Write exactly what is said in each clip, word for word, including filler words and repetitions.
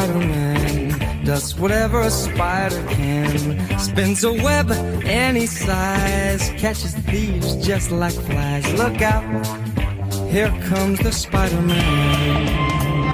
Spider-Man does whatever a spider can. Spins a web any size, catches thieves just like flies. Look out, here comes the Spider-Man.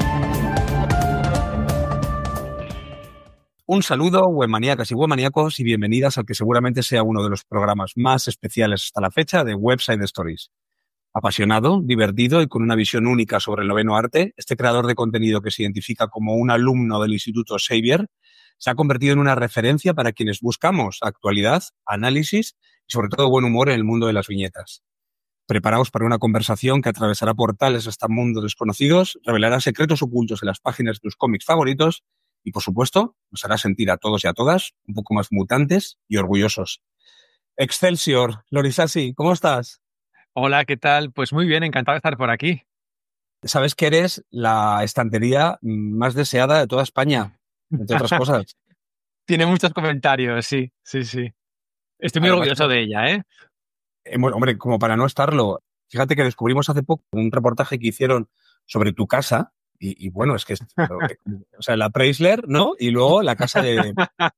Un saludo, webmaníacas y webmaníacos, y bienvenidas al que seguramente sea uno de los programas más especiales hasta la fecha de Website Stories. Apasionado, divertido y con una visión única sobre el noveno arte, este creador de contenido que se identifica como un alumno del Instituto Xavier se ha convertido en una referencia para quienes buscamos actualidad, análisis y sobre todo buen humor en el mundo de las viñetas. Preparaos para una conversación que atravesará portales hasta mundos desconocidos, revelará secretos ocultos en las páginas de tus cómics favoritos y, por supuesto, nos hará sentir a todos y a todas un poco más mutantes y orgullosos. Excelsior, Lorisasi, ¿cómo estás? Hola, ¿qué tal? Pues muy bien, encantado de estar por aquí. Sabes que eres la estantería más deseada de toda España, entre otras cosas. Tiene muchos comentarios, sí, sí, sí. Estoy muy Además, orgulloso de ella, ¿eh? Hemos, hombre, como para no estarlo. Fíjate que descubrimos hace poco un reportaje que hicieron sobre tu casa. Y, y bueno, es que, o sea, la Preisler, ¿no? Y luego la casa de...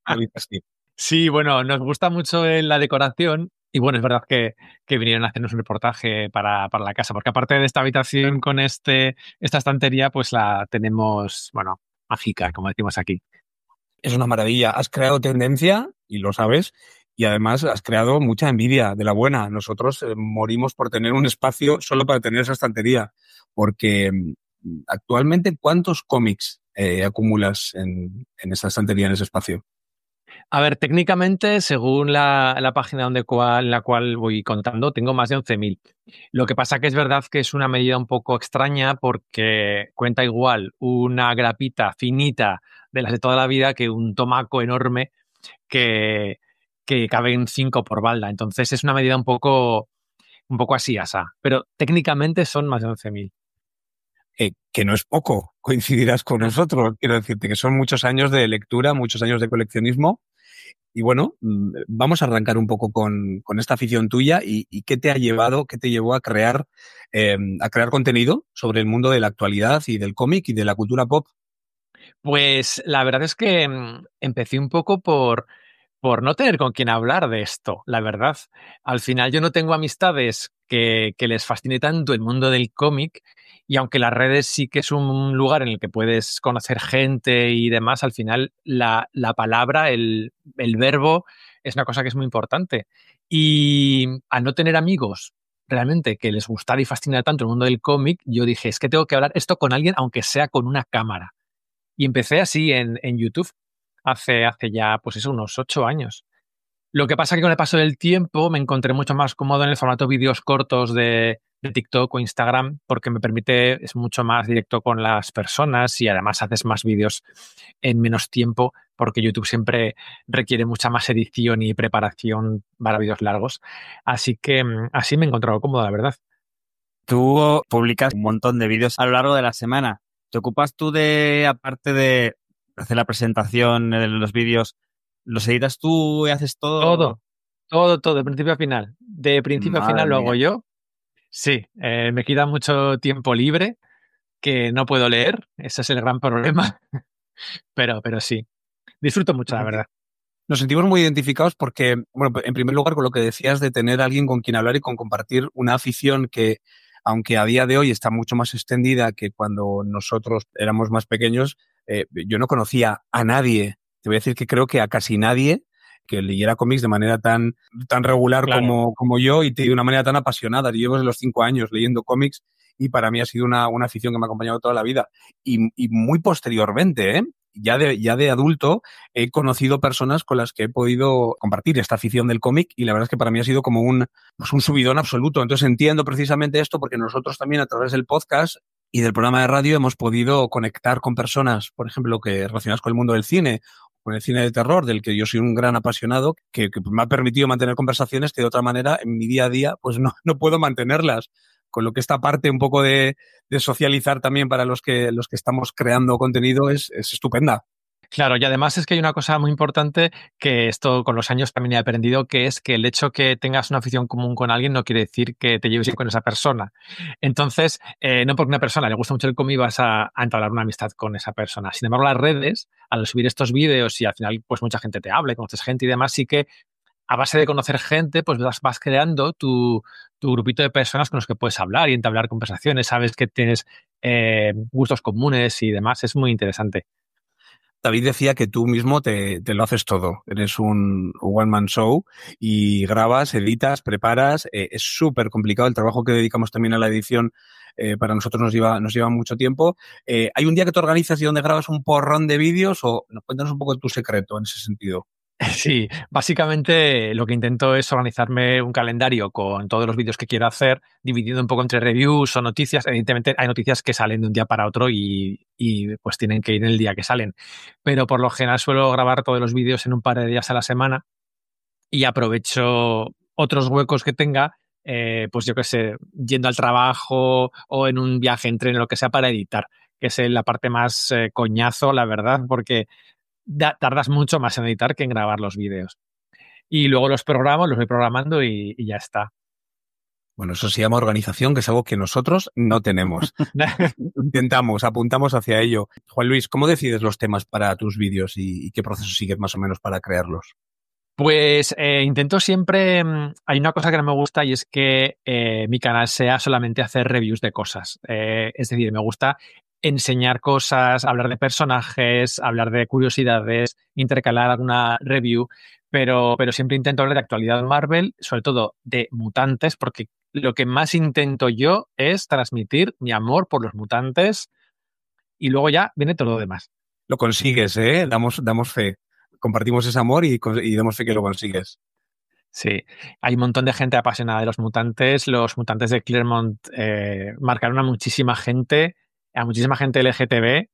Sí, bueno, nos gusta mucho la decoración y bueno, es verdad que, que vinieron a hacernos un reportaje para, para la casa, porque aparte de esta habitación con este, esta estantería, pues la tenemos, bueno, mágica, como decimos aquí. Es una maravilla. Has creado tendencia, y lo sabes, y además has creado mucha envidia de la buena. Nosotros eh, morimos por tener un espacio solo para tener esa estantería, porque... Actualmente, ¿cuántos cómics eh, acumulas en, en esa estantería, en ese espacio? A ver, técnicamente, según la, la página donde cual, la cual voy contando, tengo más de once mil. Lo que pasa que es verdad que es una medida un poco extraña porque cuenta igual una grapita finita de las de toda la vida que un tomaco enorme que, que caben cinco por balda. Entonces es una medida un poco, un poco así, asa. Pero técnicamente son más de once mil. Eh, que no es poco, coincidirás con nosotros. Quiero decirte que son muchos años de lectura, muchos años de coleccionismo. Y bueno, vamos a arrancar un poco con, con esta afición tuya y, y qué te ha llevado, qué te llevó a crear, eh, a crear contenido sobre el mundo de la actualidad y del cómic y de la cultura pop. Pues la verdad es que mmm, empecé un poco por, por no tener con quién hablar de esto, la verdad. Al final yo no tengo amistades que, que les fascine tanto el mundo del cómic. Y aunque las redes sí que es un lugar en el que puedes conocer gente y demás, al final la, la palabra, el, el verbo, es una cosa que es muy importante. Y al no tener amigos realmente que les gustara y fascinara tanto el mundo del cómic, yo dije, es que tengo que hablar esto con alguien, aunque sea con una cámara. Y empecé así en, en YouTube hace, hace ya, pues eso, unos ocho años. Lo que pasa es que con el paso del tiempo me encontré mucho más cómodo en el formato vídeos cortos de, de TikTok o Instagram porque me permite, es mucho más directo con las personas y además haces más vídeos en menos tiempo porque YouTube siempre requiere mucha más edición y preparación para vídeos largos. Así que así me he encontrado cómodo, la verdad. Tú publicas un montón de vídeos a lo largo de la semana. ¿Te ocupas tú de, aparte de hacer la presentación de los vídeos, los editas tú y haces todo? Todo, todo, todo, de principio a final. De principio Madre a final lo hago mía. yo. Sí, eh, me queda mucho tiempo libre que no puedo leer. Ese es el gran problema. pero, pero sí, disfruto mucho, la verdad. Nos sentimos muy identificados porque, bueno, en primer lugar, con lo que decías de tener a alguien con quien hablar y con compartir una afición que, aunque a día de hoy está mucho más extendida que cuando nosotros éramos más pequeños, eh, yo no conocía a nadie. Te voy a decir que creo que a casi nadie que leyera cómics de manera tan, tan regular Claro. como, como yo y de una manera tan apasionada. Yo llevo desde los cinco años leyendo cómics y para mí ha sido una, una afición que me ha acompañado toda la vida. Y, y muy posteriormente, ¿eh? Ya de, ya de adulto, he conocido personas con las que he podido compartir esta afición del cómic y la verdad es que para mí ha sido como un, pues un subidón absoluto. Entonces entiendo precisamente esto porque nosotros también a través del podcast y del programa de radio hemos podido conectar con personas, por ejemplo, que relacionadas con el mundo del cine, con el cine de terror, del que yo soy un gran apasionado, que, que me ha permitido mantener conversaciones que de otra manera en mi día a día pues no, no puedo mantenerlas. Con lo que esta parte un poco de, de socializar también para los que, los que estamos creando contenido es, es estupenda. Claro, y además es que hay una cosa muy importante que esto con los años también he aprendido, que es que el hecho que tengas una afición común con alguien no quiere decir que te lleves bien con esa persona. Entonces, eh, no porque a una persona le gusta mucho el cómic vas a, a entablar una amistad con esa persona. Sin embargo, las redes, al subir estos vídeos y al final pues mucha gente te habla, y conoces gente y demás, sí que a base de conocer gente, pues vas, vas creando tu, tu grupito de personas con los que puedes hablar y entablar conversaciones, sabes que tienes eh, gustos comunes y demás. Es muy interesante. David decía que tú mismo te, te lo haces todo. Eres un one-man show y grabas, editas, preparas. Eh, es súper complicado el trabajo que dedicamos también a la edición. Eh, para nosotros nos lleva, nos lleva mucho tiempo. Eh, ¿Hay un día que te organizas y donde grabas un porrón de vídeos? O no, cuéntanos un poco tu secreto en ese sentido. Sí, básicamente lo que intento es organizarme un calendario con todos los vídeos que quiero hacer, dividiendo un poco entre reviews o noticias. Evidentemente hay noticias que salen de un día para otro y, y pues tienen que ir en el día que salen. Pero por lo general suelo grabar todos los vídeos en un par de días a la semana y aprovecho otros huecos que tenga, eh, pues yo qué sé, yendo al trabajo o en un viaje en tren o lo que sea para editar, que es la parte más eh, coñazo, la verdad, porque da, tardas mucho más en editar que en grabar los vídeos. Y luego los programo, los voy programando y, y ya está. Bueno, eso se llama organización, que es algo que nosotros no tenemos. Intentamos, apuntamos hacia ello. Juan Luis, ¿cómo decides los temas para tus vídeos y, y qué proceso sigues más o menos para crearlos? Pues eh, intento siempre, mmm, hay una cosa que no me gusta y es que eh, mi canal sea solamente hacer reviews de cosas. Eh, es decir, me gusta enseñar cosas, hablar de personajes, hablar de curiosidades, intercalar alguna review, pero, pero siempre intento hablar de actualidad de Marvel, sobre todo de mutantes, porque lo que más intento yo es transmitir mi amor por los mutantes y luego ya viene todo lo demás. Lo consigues, ¿eh? Damos, damos fe. Compartimos ese amor y, y damos fe que lo consigues. Sí, hay un montón de gente apasionada de los mutantes. Los mutantes de Claremont eh, marcaron a muchísima gente, a muchísima gente L G T B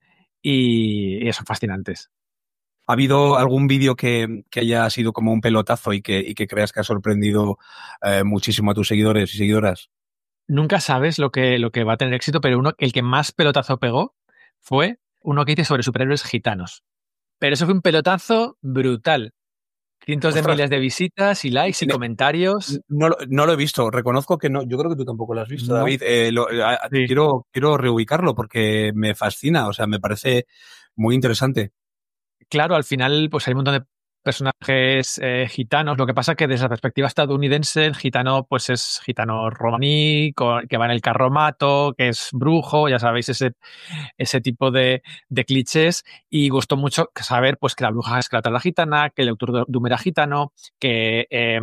y, y son fascinantes. ¿Ha habido algún vídeo que, que haya sido como un pelotazo y que, y que creas que ha sorprendido eh, muchísimo a tus seguidores y seguidoras? Nunca sabes lo que, lo que va a tener éxito, pero uno, el que más pelotazo pegó fue uno que hice sobre superhéroes gitanos. Pero eso fue un pelotazo brutal. Cientos Ostras, de miles de visitas y likes y ne, comentarios. no, no lo he visto. Reconozco que no. Yo creo que tú tampoco lo has visto, No. David. Eh, lo, a, Sí. quiero, quiero reubicarlo porque me fascina. O sea, me parece muy interesante. Claro, al final pues hay un montón de personajes eh, gitanos. Lo que pasa es que desde la perspectiva estadounidense, el gitano pues es gitano romaní, con, que va en el carromato, que es brujo, ya sabéis, ese, ese tipo de, de clichés. Y gustó mucho saber pues que la bruja escarlata era gitana, que el Doctor Doom era gitano, que eh,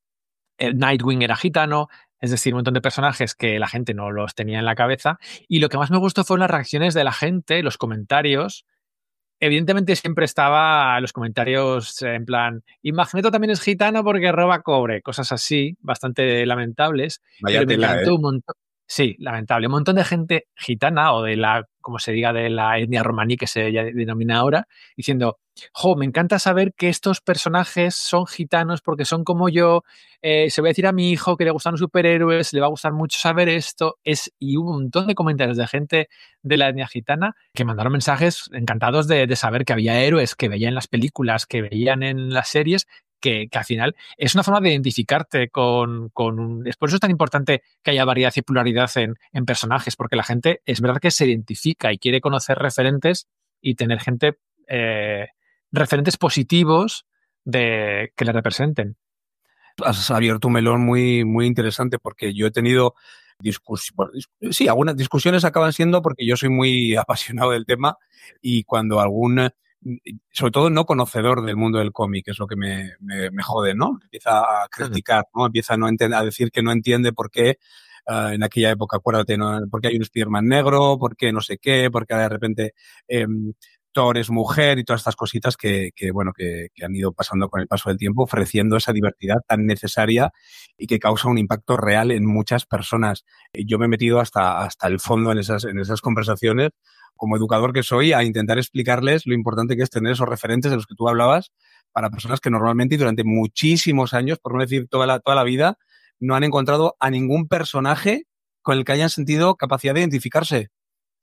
el Nightwing era gitano. Es decir, un montón de personajes que la gente no los tenía en la cabeza. Y lo que más me gustó fueron las reacciones de la gente, los comentarios. Evidentemente siempre estaba los comentarios en plan, y Magneto también es gitano porque roba cobre, cosas así, bastante lamentables, Vaya pero me tela, encantó ¿eh? un montón. Sí, lamentable. Un montón de gente gitana o de la, como se diga, de la etnia romaní que se denomina ahora, diciendo, jo, me encanta saber que estos personajes son gitanos porque son como yo, eh, se voy a decir a mi hijo que le gustan los superhéroes, le va a gustar mucho saber esto. Es, y un montón de comentarios de gente de la etnia gitana que mandaron mensajes encantados de, de saber que había héroes que veían en las películas, que veían en las series, que, que al final es una forma de identificarte con, con un... Es por eso es tan importante que haya variedad y pluralidad en, en personajes, porque la gente es verdad que se identifica y quiere conocer referentes y tener gente, eh, referentes positivos de, que le representen. Has abierto un melón muy, muy interesante porque yo he tenido discusiones, sí, algunas discusiones acaban siendo porque yo soy muy apasionado del tema y cuando algún, sobre todo no conocedor del mundo del cómic, es lo que me, me, me jode, ¿no? Empieza a criticar, ¿no? Empieza a, no enten- a decir que no entiende por qué uh, en aquella época, acuérdate, ¿no? Por qué hay un Spider-Man negro, por qué no sé qué, por qué de repente... Eh, Thor es mujer y todas estas cositas que, que bueno, que, que han ido pasando con el paso del tiempo, ofreciendo esa diversidad tan necesaria y que causa un impacto real en muchas personas. Yo me he metido hasta, hasta el fondo en esas, en esas conversaciones, como educador que soy, a intentar explicarles lo importante que es tener esos referentes de los que tú hablabas para personas que normalmente y durante muchísimos años, por no decir toda la, toda la vida, no han encontrado a ningún personaje con el que hayan sentido capacidad de identificarse.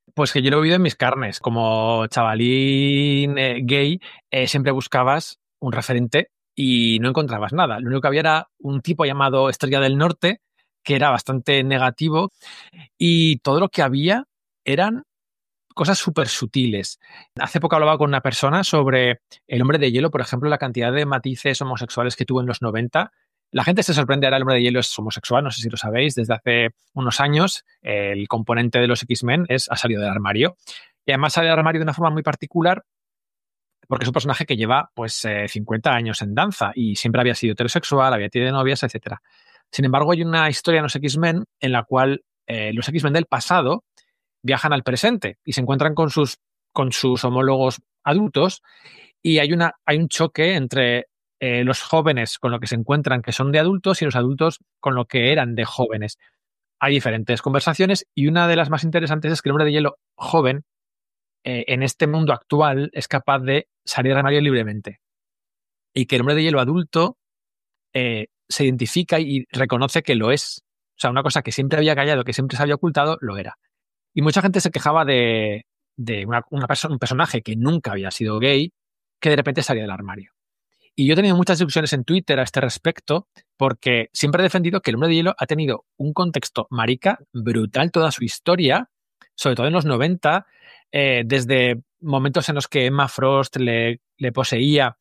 Pues que yo lo he vivido en mis carnes. Como chavalín eh, gay, eh, siempre buscabas un referente y no encontrabas nada. Lo único que había era un tipo llamado Estrella del Norte, que era bastante negativo, y todo lo que había eran cosas súper sutiles. Hace poco hablaba con una persona sobre El Hombre de Hielo, por ejemplo, la cantidad de matices homosexuales que tuvo en los noventa. La gente se sorprende, ahora El Hombre de Hielo es homosexual, no sé si lo sabéis, desde hace unos años el componente de los X-Men es, ha salido del armario. Y además sale del armario de una forma muy particular porque es un personaje que lleva pues eh, cincuenta años en danza y siempre había sido heterosexual, había tenido novias, etcétera. Sin embargo, hay una historia en los X-Men en la cual eh, los X-Men del pasado viajan al presente y se encuentran con sus, con sus homólogos adultos y hay, una, hay un choque entre eh, los jóvenes con lo que se encuentran que son de adultos y los adultos con lo que eran de jóvenes. Hay diferentes conversaciones y una de las más interesantes es que el Hombre de Hielo joven eh, en este mundo actual es capaz de salir del armario libremente y que el Hombre de Hielo adulto eh, se identifica y reconoce que lo es. O sea, una cosa que siempre había callado, que siempre se había ocultado, lo era. Y mucha gente se quejaba de, de una, una persona, un personaje que nunca había sido gay, que de repente salía del armario. Y yo he tenido muchas discusiones en Twitter a este respecto, porque siempre he defendido que el Hombre de Hielo ha tenido un contexto marica brutal toda su historia, sobre todo en los noventa, eh, desde momentos en los que Emma Frost le, le poseía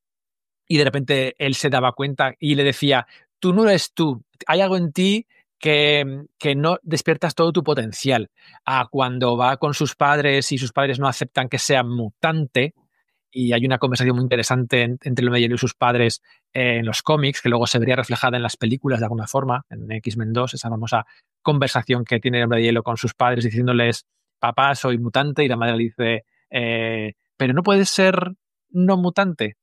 y de repente él se daba cuenta y le decía, tú no eres tú, hay algo en ti que, que no despiertas todo tu potencial. A cuando va con sus padres y sus padres no aceptan que sea mutante, y hay una conversación muy interesante en, entre el Hombre de Hielo y sus padres eh, en los cómics, que luego se vería reflejada en las películas de alguna forma, en X-Men dos, esa famosa conversación que tiene el Hombre de Hielo con sus padres diciéndoles, papá, soy mutante, y la madre le dice, eh, pero no puedes ser no mutante.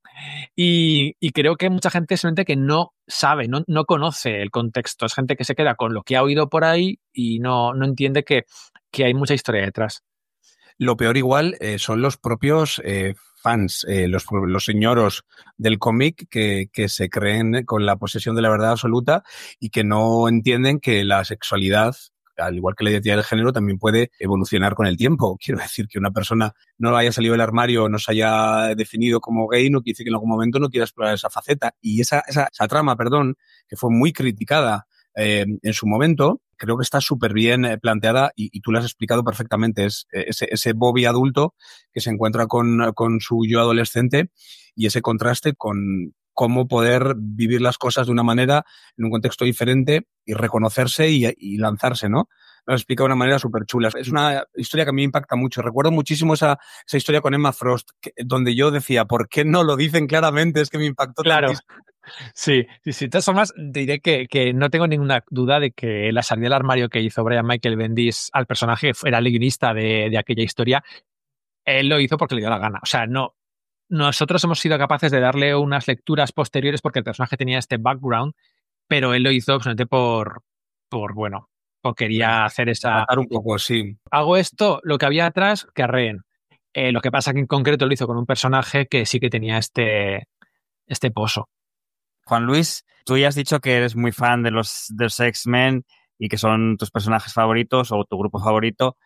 Y, y creo que mucha gente es gente que no sabe, no, no conoce el contexto. Es gente que se queda con lo que ha oído por ahí y no, no entiende que, que hay mucha historia detrás. Lo peor igual eh, son los propios eh, fans, eh, los, los señoros del cómic que, que se creen con la posesión de la verdad absoluta y que no entienden que la sexualidad, al igual que la identidad de género, también puede evolucionar con el tiempo. Quiero decir que una persona no haya salido del armario, no se haya definido como gay, no quiere decir que en algún momento no quiera explorar esa faceta. Y esa, esa, esa trama, perdón, que fue muy criticada eh, en su momento, creo que está súper bien eh, planteada y, y tú lo has explicado perfectamente. Es eh, ese, ese Bobby adulto que se encuentra con, con su yo adolescente y ese contraste con cómo poder vivir las cosas de una manera, en un contexto diferente y reconocerse y, y lanzarse, ¿no? Lo has explicado de una manera súper chula. Es una historia que a mí me impacta mucho. Recuerdo muchísimo esa, esa historia con Emma Frost, que, donde yo decía, ¿por qué no lo dicen claramente? Es que me impactó Claro. tantísimo. Sí, sí, sí. De todas formas, diré que, que no tengo ninguna duda de que la salida del armario que hizo Brian Michael Bendis al personaje, era el guionista de, de aquella historia, él lo hizo porque le dio la gana. O sea, no, nosotros hemos sido capaces de darle unas lecturas posteriores porque el personaje tenía este background, pero él lo hizo absolutamente por, por bueno, porque quería bueno, hacer esa... Matar un poco, sí. Hago esto, lo que había atrás, que arreen. Eh, lo que pasa que en concreto lo hizo con un personaje que sí que tenía este, este pozo. Juan Luis, tú ya has dicho que eres muy fan de los, de los X-Men y que son tus personajes favoritos o tu grupo favorito,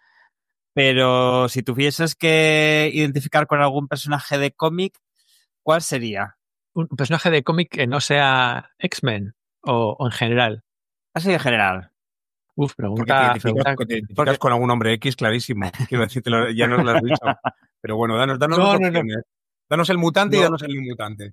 pero si tuvieses que identificar con algún personaje de cómic, ¿cuál sería? Un personaje de cómic que no sea X-Men o, o en general. Así en general. Uf, pregunta... Porque te identificas, pregunta, te identificas porque... con algún hombre X, clarísimo. Quiero decirte, ya nos lo has dicho. Pero bueno, danos, danos no, dos no, opciones. no. Danos el mutante no. y danos el inmutante.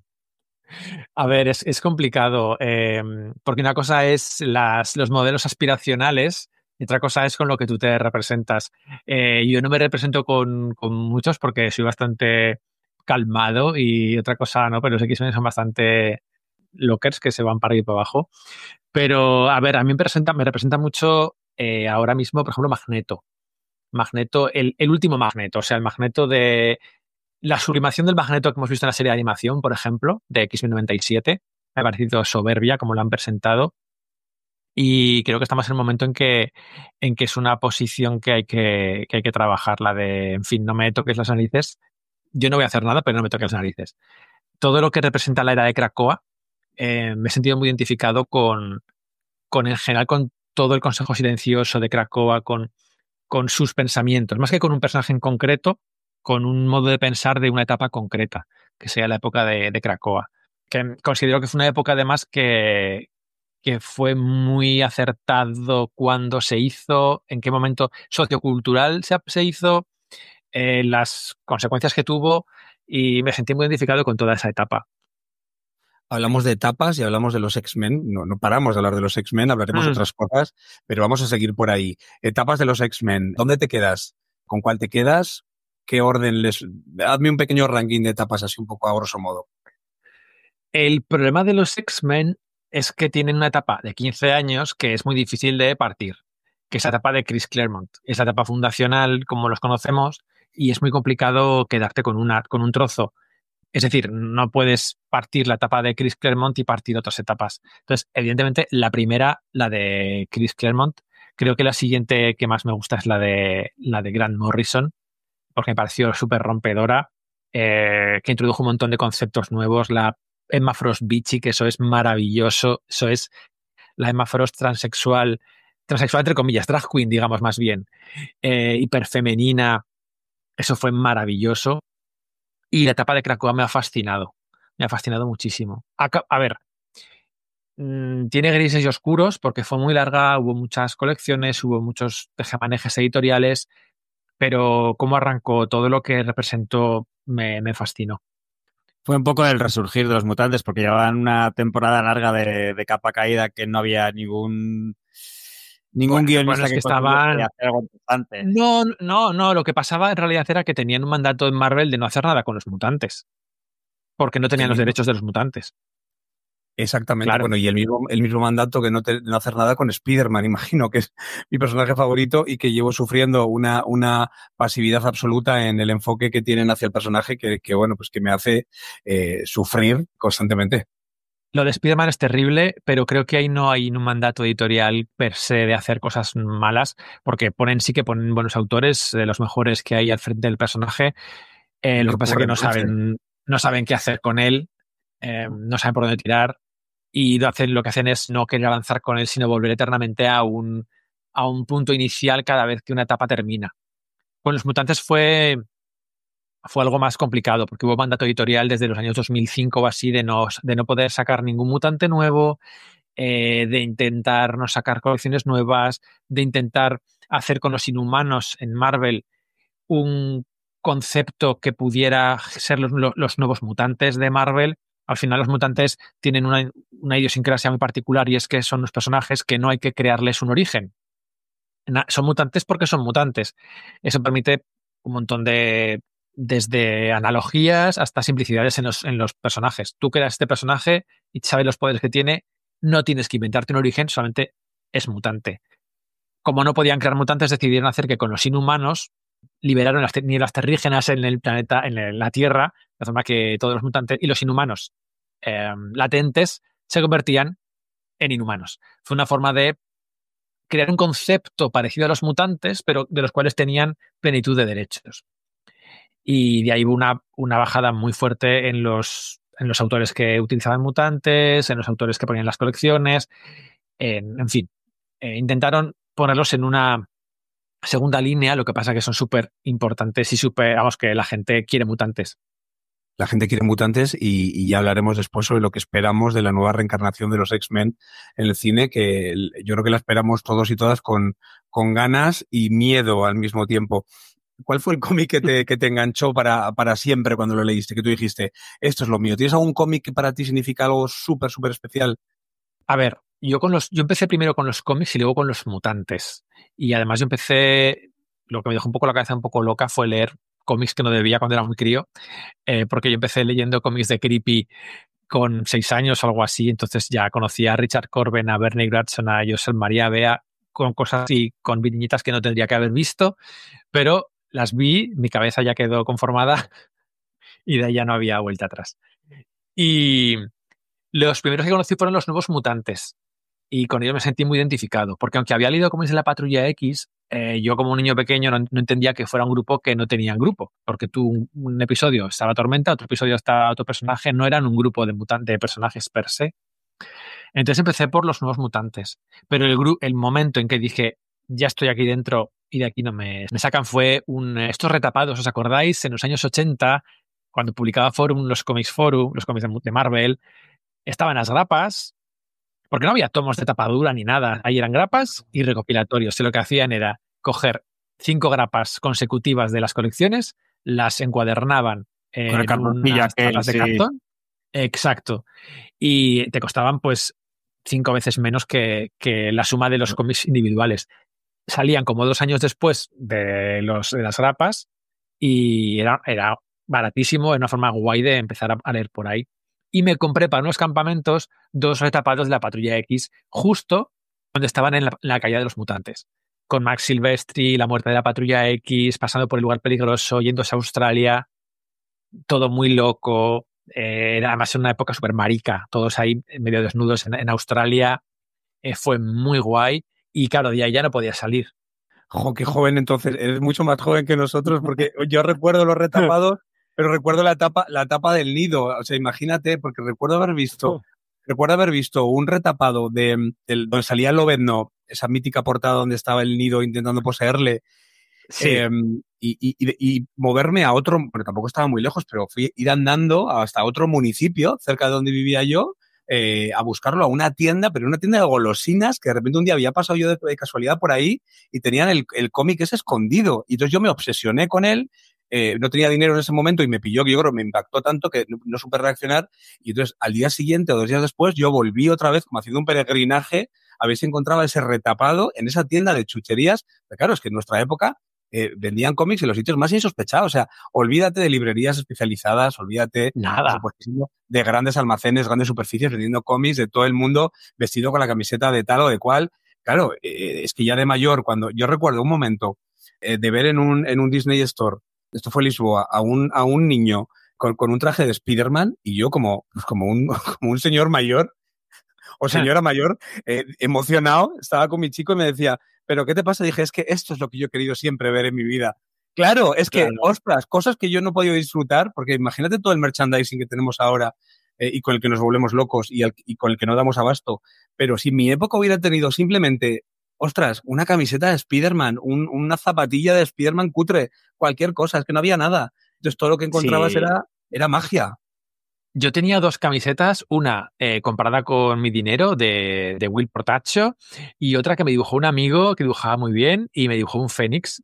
A ver, es, es complicado, eh, porque una cosa es las, los modelos aspiracionales y otra cosa es con lo que tú te representas. Eh, yo no me represento con, con muchos porque soy bastante calmado y otra cosa no, pero los X-Men son bastante lockers que se van para arriba y para abajo. Pero, a ver, a mí me representa, me representa mucho eh, ahora mismo, por ejemplo, Magneto. Magneto, el, el último Magneto, o sea, el Magneto de... La sublimación del Magneto que hemos visto en la serie de animación, por ejemplo, de X-Men noventa y siete, me ha parecido soberbia como lo han presentado. Y creo que estamos en el momento en que, en que es una posición que hay que, que hay que trabajar, la de, en fin, no me toques las narices. Yo no voy a hacer nada, pero no me toques las narices. Todo lo que representa la era de Krakoa, eh, me he sentido muy identificado con, con, en general, con todo el Consejo Silencioso de Krakoa, con con sus pensamientos, más que con un personaje en concreto, con un modo de pensar de una etapa concreta, que sería la época de, de Krakoa. Que considero que fue una época además que, que fue muy acertado cuando se hizo, en qué momento sociocultural se, se hizo, eh, las consecuencias que tuvo, y me sentí muy identificado con toda esa etapa. Hablamos de etapas y hablamos de los X-Men. No, no paramos de hablar de los X-Men, hablaremos mm. de otras cosas, pero vamos a seguir por ahí. Etapas de los X-Men. ¿Dónde te quedas? ¿Con cuál te quedas? ¿Qué orden les...? Hazme un pequeño ranking de etapas así un poco a grosso modo. El problema de los X-Men es que tienen una etapa de quince años que es muy difícil de partir, que es la etapa de Chris Claremont. Es la etapa fundacional, como los conocemos, y es muy complicado quedarte con, una, con un trozo. Es decir, no puedes partir la etapa de Chris Claremont y partir otras etapas. Entonces, evidentemente, la primera, la de Chris Claremont, creo que la siguiente que más me gusta es la de, la de Grant Morrison, porque me pareció súper rompedora, eh, que introdujo un montón de conceptos nuevos. La Emma Frost Bitchy, que eso es maravilloso. Eso es la Emma Frost transexual, transexual entre comillas, drag queen, digamos más bien, eh, hiperfemenina. Eso fue maravilloso. Y la etapa de Krakoa me ha fascinado. Me ha fascinado muchísimo. A, a ver, mmm, tiene grises y oscuros porque fue muy larga, hubo muchas colecciones, hubo muchos tejemanejes editoriales, pero cómo arrancó, todo lo que representó me, me fascinó. Fue un poco el resurgir de los mutantes, porque llevaban una temporada larga de, de capa caída que no había ningún... Ningún bueno, guionista bueno, es que, que estaban... hacer algo interesante. No, no, no. Lo que pasaba en realidad era que tenían un mandato en Marvel de no hacer nada con los mutantes. Porque no tenían los derechos de los mutantes. Exactamente. Claro. Bueno, y el mismo, el mismo mandato que no, te, no hacer nada con Spider-Man, imagino, que es mi personaje favorito y que llevo sufriendo una, una pasividad absoluta en el enfoque que tienen hacia el personaje que, que bueno, pues que me hace eh, sufrir constantemente. Lo de Spider-Man es terrible, pero creo que ahí no hay un mandato editorial per se de hacer cosas malas, porque ponen sí que ponen buenos autores, de los mejores que hay al frente del personaje. Eh, lo que pasa es que no saben, no saben qué hacer con él, eh, no saben por dónde tirar, y lo, hacen, lo que hacen es no querer avanzar con él, sino volver eternamente a un, a un punto inicial cada vez que una etapa termina. Con los mutantes fue... fue algo más complicado, porque hubo mandato editorial desde los años dos mil cinco o así de no, de no poder sacar ningún mutante nuevo, eh, de intentar no sacar colecciones nuevas, de intentar hacer con los Inhumanos en Marvel un concepto que pudiera ser los, los nuevos mutantes de Marvel. Al final los mutantes tienen una, una idiosincrasia muy particular, y es que son los personajes que no hay que crearles un origen. Son mutantes porque son mutantes. Eso permite un montón de... desde analogías hasta simplicidades en los, en los personajes. Tú creas este personaje y sabes los poderes que tiene, no tienes que inventarte un origen, solamente es mutante. Como no podían crear mutantes, decidieron hacer que con los Inhumanos liberaron las nieblas terrígenas en el planeta, en la Tierra, de forma que todos los mutantes y los Inhumanos eh, latentes se convertían en Inhumanos. Fue una forma de crear un concepto parecido a los mutantes, pero de los cuales tenían plenitud de derechos. Y de ahí hubo una, una bajada muy fuerte en los, en los autores que utilizaban mutantes, en los autores que ponían las colecciones, en, en fin. Eh, intentaron ponerlos en una segunda línea, lo que pasa que son súper importantes y súper, vamos, que la gente quiere mutantes. La gente quiere mutantes y, y ya hablaremos después sobre lo que esperamos de la nueva reencarnación de los X-Men en el cine, que yo creo que la esperamos todos y todas con, con ganas y miedo al mismo tiempo. ¿Cuál fue el cómic que te, que te enganchó para, para siempre cuando lo leíste? Que tú dijiste, esto es lo mío. ¿Tienes algún cómic que para ti significa algo súper, súper especial? A ver, yo con los, yo empecé primero con los cómics y luego con los mutantes. Y además yo empecé, lo que me dejó un poco la cabeza un poco loca fue leer cómics que no debía cuando era muy crío, eh, porque yo empecé leyendo cómics de Creepy con seis años o algo así, entonces ya conocía a Richard Corben, a Bernie Wrightson, a José María Bea, con cosas así, con viñetas que no tendría que haber visto, pero las vi, mi cabeza ya quedó conformada y de ahí ya no había vuelta atrás. Y los primeros que conocí fueron los Nuevos Mutantes, y con ellos me sentí muy identificado, porque aunque había leído cómics de la Patrulla X, eh, yo como un niño pequeño no, no entendía que fuera un grupo que no tenían grupo, porque tú un, un episodio estaba Tormenta, otro episodio estaba otro personaje, no eran un grupo de, mutantes, de personajes per se. Entonces empecé por los Nuevos Mutantes, pero el, gru- el momento en que dije, ya estoy aquí dentro, y de aquí no me, me sacan. Fue un, estos retapados, ¿os acordáis? En los años ochenta, cuando publicaba Forum, los cómics Forum, los cómics de Marvel, estaban las grapas, porque no había tomos de tapadura ni nada. Ahí eran grapas y recopilatorios. Y lo que hacían era coger cinco grapas consecutivas de las colecciones, las encuadernaban en Con el cartoncillo unas aquel, tablas de sí. cartón. Exacto. Y te costaban pues cinco veces menos que, que la suma de los cómics individuales. Salían como dos años después de, los, de las grapas y era, era baratísimo, era una forma guay de empezar a, a leer por ahí. Y me compré para unos campamentos dos retapados de la Patrulla X, justo donde estaban en la, en la caída de los mutantes. Con Max Silvestri, la muerte de la Patrulla X, pasando por el lugar peligroso, yéndose a Australia, todo muy loco. Eh, era además en una época súper marica, todos ahí medio desnudos en, en Australia. Eh, fue muy guay y claro, de ahí ya no podía salir. Jo, qué joven entonces, eres mucho más joven que nosotros, porque yo recuerdo los retapados, pero recuerdo la etapa, la etapa del nido. O sea, imagínate, porque recuerdo haber visto, recuerdo haber visto un retapado de, de donde salía Lobezno, esa mítica portada donde estaba el nido intentando poseerle. Sí. Eh, y, y, y moverme a otro, pero tampoco estaba muy lejos, pero fui ir andando hasta otro municipio, cerca de donde vivía yo, eh, a buscarlo a una tienda, pero una tienda de golosinas, que de repente un día había pasado yo de, de casualidad por ahí y tenían el, el cómic ese escondido. Y entonces yo me obsesioné con él, eh, no tenía dinero en ese momento y me pilló, que yo creo que me impactó tanto que no, no supe reaccionar. Y entonces al día siguiente o dos días después yo volví otra vez como haciendo un peregrinaje a ver si encontraba ese retapado en esa tienda de chucherías. Pero claro, es que en nuestra época Eh, vendían cómics en los sitios más insospechados. O sea, olvídate de librerías especializadas, olvídate Nada. por supuesto, de grandes almacenes, grandes superficies vendiendo cómics de todo el mundo vestido con la camiseta de tal o de cual. Claro, eh, es que ya de mayor, cuando yo recuerdo un momento eh, de ver en un, en un Disney Store, esto fue Lisboa, a un, a un niño con, con un traje de Spider-Man y yo como, pues como, un, como un señor mayor o señora mayor, eh, emocionado, estaba con mi chico y me decía, ¿pero qué te pasa? Dije, es que esto es lo que yo he querido siempre ver en mi vida. Claro, es que, claro. ostras, cosas que yo no he podido disfrutar, porque imagínate todo el merchandising que tenemos ahora eh, y con el que nos volvemos locos y, el, y con el que no damos abasto. Pero si mi época hubiera tenido simplemente, ostras, una camiseta de Spider-Man, un, una zapatilla de Spider-Man cutre, cualquier cosa, es que no había nada. Entonces todo lo que encontrabas sí. era, era magia. Yo tenía dos camisetas, una eh, comprada con mi dinero de, de Will Portacho y otra que me dibujó un amigo que dibujaba muy bien y me dibujó un fénix.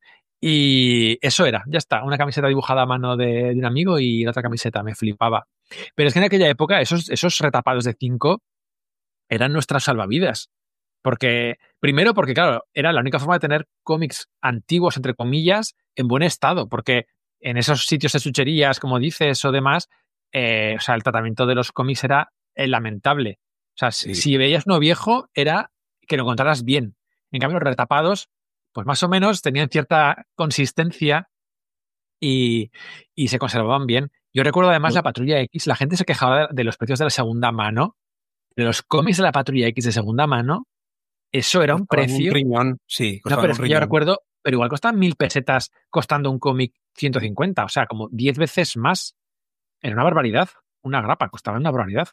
Y eso era, ya está, una camiseta dibujada a mano de, de un amigo y la otra camiseta, me flipaba. Pero es que en aquella época esos, esos retapados de cinco eran nuestras salvavidas. Porque, primero porque, claro, era la única forma de tener cómics antiguos, entre comillas, en buen estado. Porque en esos sitios de chucherías, como dices, o demás, Eh, o sea, el tratamiento de los cómics era eh, lamentable. O sea, sí. si veías uno viejo, era que lo encontraras bien. En cambio, los retapados, pues más o menos tenían cierta consistencia y, y se conservaban bien. Yo recuerdo además la Patrulla X, la gente se quejaba de los precios de la segunda mano, de los cómics de la Patrulla X de segunda mano, eso era un precio... Un riñón, sí. No, pero es que yo recuerdo, pero igual costaban mil pesetas costando un cómic ciento cincuenta, o sea, como diez veces más. Era una barbaridad. Una grapa costaba una barbaridad.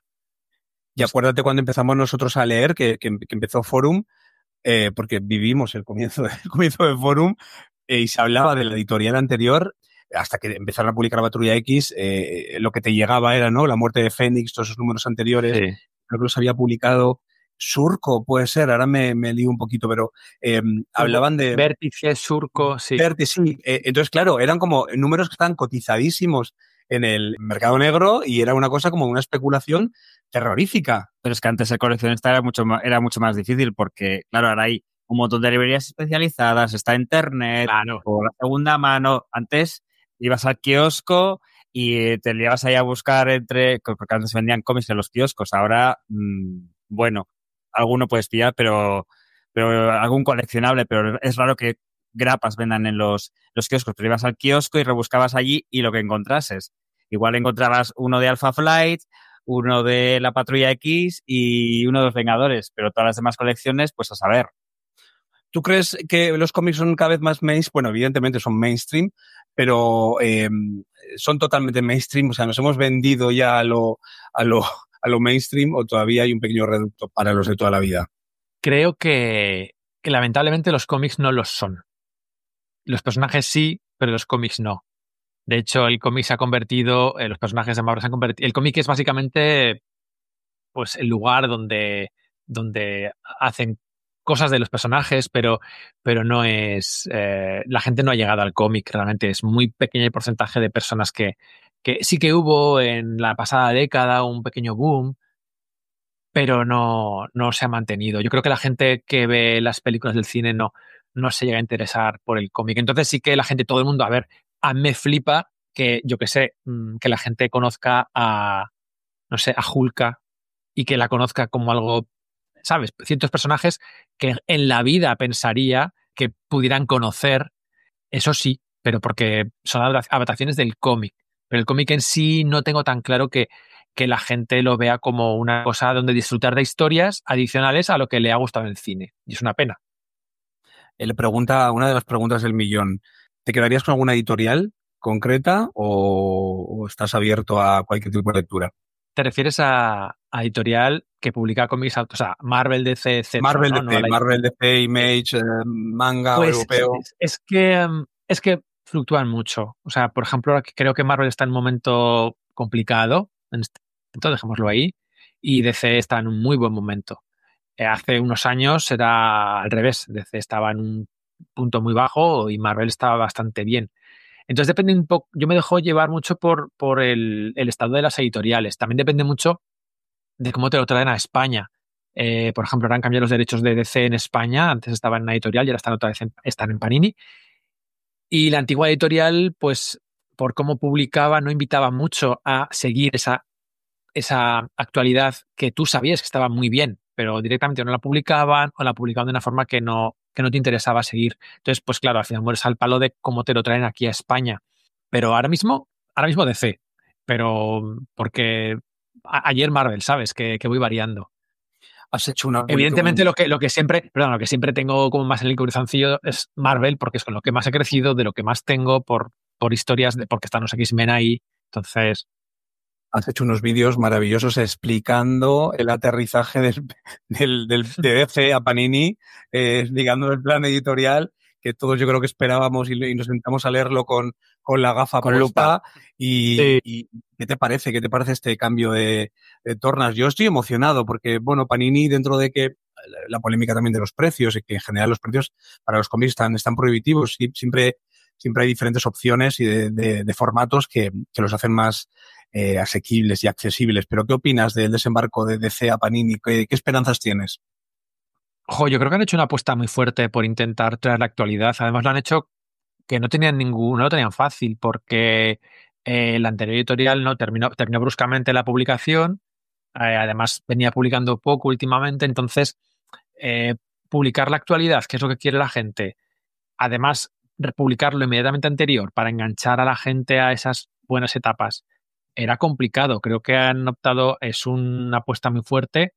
Y acuérdate cuando empezamos nosotros a leer, que, que, que empezó Forum, eh, porque vivimos el comienzo, de, el comienzo de Forum, eh, y se hablaba de la editorial anterior, hasta que empezaron a publicar Patrulla X, eh, lo que te llegaba era, ¿no? La muerte de Fénix, todos esos números anteriores. Sí. Creo que los había publicado Surco, puede ser, ahora me, me lío un poquito, pero eh, hablaban de... Vértice, Surco, sí. Vértice, sí. Eh, entonces, claro, eran como números que estaban cotizadísimos en el mercado negro y era una cosa como una especulación terrorífica. Pero es que antes el coleccionista era mucho más, era mucho más difícil porque, claro, ahora hay un montón de librerías especializadas, está internet, claro. o la segunda mano. Antes ibas al kiosco y te llevas ahí a buscar entre... Porque antes vendían cómics en los kioscos. Ahora, mmm, bueno, alguno puedes pillar, pero, pero algún coleccionable, pero es raro que grapas vendan en los, los kioscos. Pero ibas al kiosco y rebuscabas allí y lo que encontrases. Igual encontrabas uno de Alpha Flight, uno de la Patrulla X y uno de los Vengadores, pero todas las demás colecciones, pues a saber. ¿Tú crees que los cómics son cada vez más mainstream? Bueno, evidentemente son mainstream, pero eh, son totalmente mainstream. O sea, nos hemos vendido ya a lo, a lo, a lo mainstream o todavía hay un pequeño reducto para los de toda la vida. Creo que, que lamentablemente los cómics no los son. Los personajes sí, pero los cómics no. De hecho, el cómic se ha convertido, eh, los personajes de Marvel se han convertido. El cómic es básicamente pues el lugar donde, donde hacen cosas de los personajes, pero, pero no es. Eh, la gente no ha llegado al cómic, realmente es muy pequeño el porcentaje de personas que, que sí que hubo en la pasada década un pequeño boom, pero no, no se ha mantenido. Yo creo que la gente que ve las películas del cine no, no se llega a interesar por el cómic. Entonces sí que la gente, todo el mundo, a ver, a mí me flipa que, yo que sé, mm, que la gente conozca a, no sé, a Hulka y que la conozca como algo, ¿sabes? Ciertos personajes que en la vida pensaría que pudieran conocer, eso sí, pero porque son adaptaciones del cómic. Pero el cómic en sí no tengo tan claro que, que la gente lo vea como una cosa donde disfrutar de historias adicionales a lo que le ha gustado en el cine. Y es una pena. Le pregunta, una de las preguntas del millón, ¿te quedarías con alguna editorial concreta o, o estás abierto a cualquier tipo de lectura? ¿Te refieres a, a editorial que publica cómics, o sea, Marvel, D C, etcétera? Marvel, ¿no? D C, No, Marvel, D C, Image, eh, manga pues europeo. es, es que um, es que fluctúan mucho. O sea, por ejemplo, ahora que creo que Marvel está en un momento complicado, en este momento, dejémoslo ahí, y D C está en un muy buen momento. Eh, hace unos años era al revés, D C estaba en un punto muy bajo y Marvel estaba bastante bien. Entonces depende un poco, yo me dejo llevar mucho por, por el, el estado de las editoriales. También depende mucho de cómo te lo traen a España. Eh, por ejemplo, ahora han cambiado los derechos de D C en España, antes estaba en una editorial y ahora están otra vez en, están en Panini. Y la antigua editorial, pues por cómo publicaba, no invitaba mucho a seguir esa, esa actualidad que tú sabías que estaba muy bien, pero directamente no la publicaban o la publicaban de una forma que no, que no te interesaba seguir. Entonces, pues claro, al final mueres al palo de cómo te lo traen aquí a España. Pero ahora mismo, ahora mismo D C, pero porque a- ayer Marvel, ¿sabes? Que, que voy variando. Has hecho una muy Evidentemente buena. lo que, lo que siempre, perdón, lo que siempre tengo como más en el corazoncillo es Marvel, porque es con lo que más he crecido, de lo que más tengo por, por historias, de, porque están los X-Men ahí. Entonces, Has hecho unos vídeos maravillosos explicando el aterrizaje del, del, del de D C a Panini, eh, explicando el plan editorial que todos yo creo que esperábamos y, y nos sentamos a leerlo con, con la gafa Con puesta. lupa. Y, Sí. y ¿qué te parece? ¿Qué te parece este cambio de, de tornas? Yo estoy emocionado porque, bueno, Panini, dentro de que la polémica también de los precios y que en general los precios para los cómics están, están prohibitivos, y siempre, siempre hay diferentes opciones y de, de, de formatos que, que los hacen más eh, asequibles y accesibles. Pero ¿qué opinas del desembarco de D C a Panini? ¿Qué, qué esperanzas tienes? ojo, yo creo que han hecho una apuesta muy fuerte por intentar traer la actualidad. Además, lo han hecho que no tenían ningún, no lo tenían fácil, porque eh, la anterior editorial no terminó, terminó bruscamente la publicación. Eh, además, venía publicando poco últimamente, entonces eh, publicar la actualidad, que es lo que quiere la gente. Además, republicarlo inmediatamente anterior para enganchar a la gente a esas buenas etapas era complicado. Creo que han optado, es una apuesta muy fuerte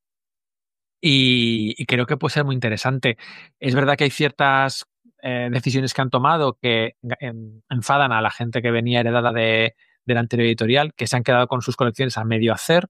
y, y creo que puede ser muy interesante. Es verdad que hay ciertas eh, decisiones que han tomado que en, enfadan a la gente que venía heredada de, de la anterior editorial, que se han quedado con sus colecciones a medio hacer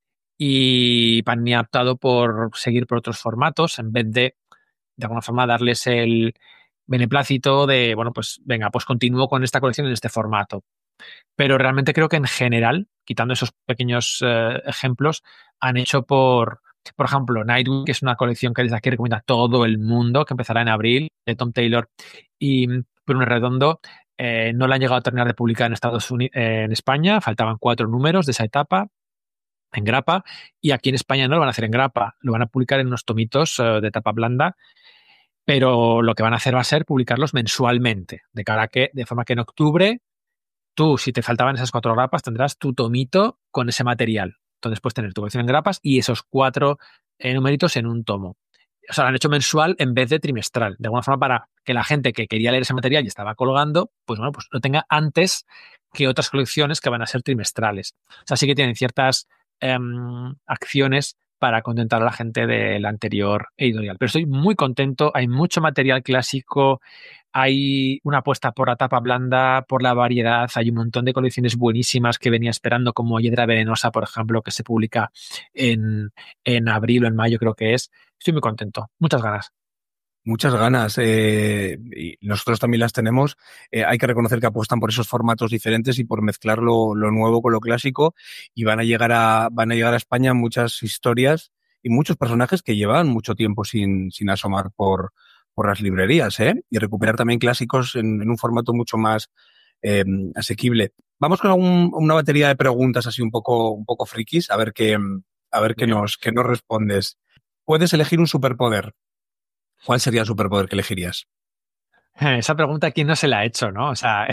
y Panini ha optado por seguir por otros formatos en vez de, de alguna forma, darles el beneplácito de, bueno, pues venga, pues continúo con esta colección en este formato. Pero realmente creo que en general, quitando esos pequeños eh, ejemplos, han hecho por, por ejemplo, Nightwing, que es una colección que desde aquí recomienda a todo el mundo, que empezará en abril, de Tom Taylor y Bruno Redondo. Eh, no la han llegado a terminar de publicar en Estados Unidos, eh, en España, faltaban cuatro números de esa etapa en grapa, y aquí en España no lo van a hacer en grapa, lo van a publicar en unos tomitos uh, de tapa blanda, pero lo que van a hacer va a ser publicarlos mensualmente, de cara a que, de forma que en octubre, tú, si te faltaban esas cuatro grapas, tendrás tu tomito con ese material. Entonces puedes tener tu colección en grapas y esos cuatro eh, numeritos en un tomo. O sea, lo han hecho mensual en vez de trimestral, de alguna forma para que la gente que quería leer ese material y estaba colgando, pues bueno, pues lo tenga antes que otras colecciones que van a ser trimestrales. O sea, sí que tienen ciertas eh, acciones para contentar a la gente del anterior editorial. Pero estoy muy contento, hay mucho material clásico, hay una apuesta por la tapa blanda, por la variedad, hay un montón de colecciones buenísimas que venía esperando, como Hiedra Venenosa, por ejemplo, que se publica en, en abril o en mayo, creo que es. Estoy muy contento, muchas ganas. Muchas ganas. Eh, y nosotros también las tenemos. Eh, hay que reconocer que apuestan por esos formatos diferentes y por mezclar lo, lo nuevo con lo clásico. Y van a llegar a, van a llegar a España muchas historias y muchos personajes que llevan mucho tiempo sin, sin asomar por, por las librerías, ¿eh? Y recuperar también clásicos en, en un formato mucho más eh, asequible. Vamos con algún, una batería de preguntas así un poco, un poco frikis, a ver qué, a ver qué nos, qué nos respondes. Puedes elegir un superpoder. ¿Cuál sería el superpoder que elegirías? Esa pregunta, ¿quién no se la ha hecho, no? O sea,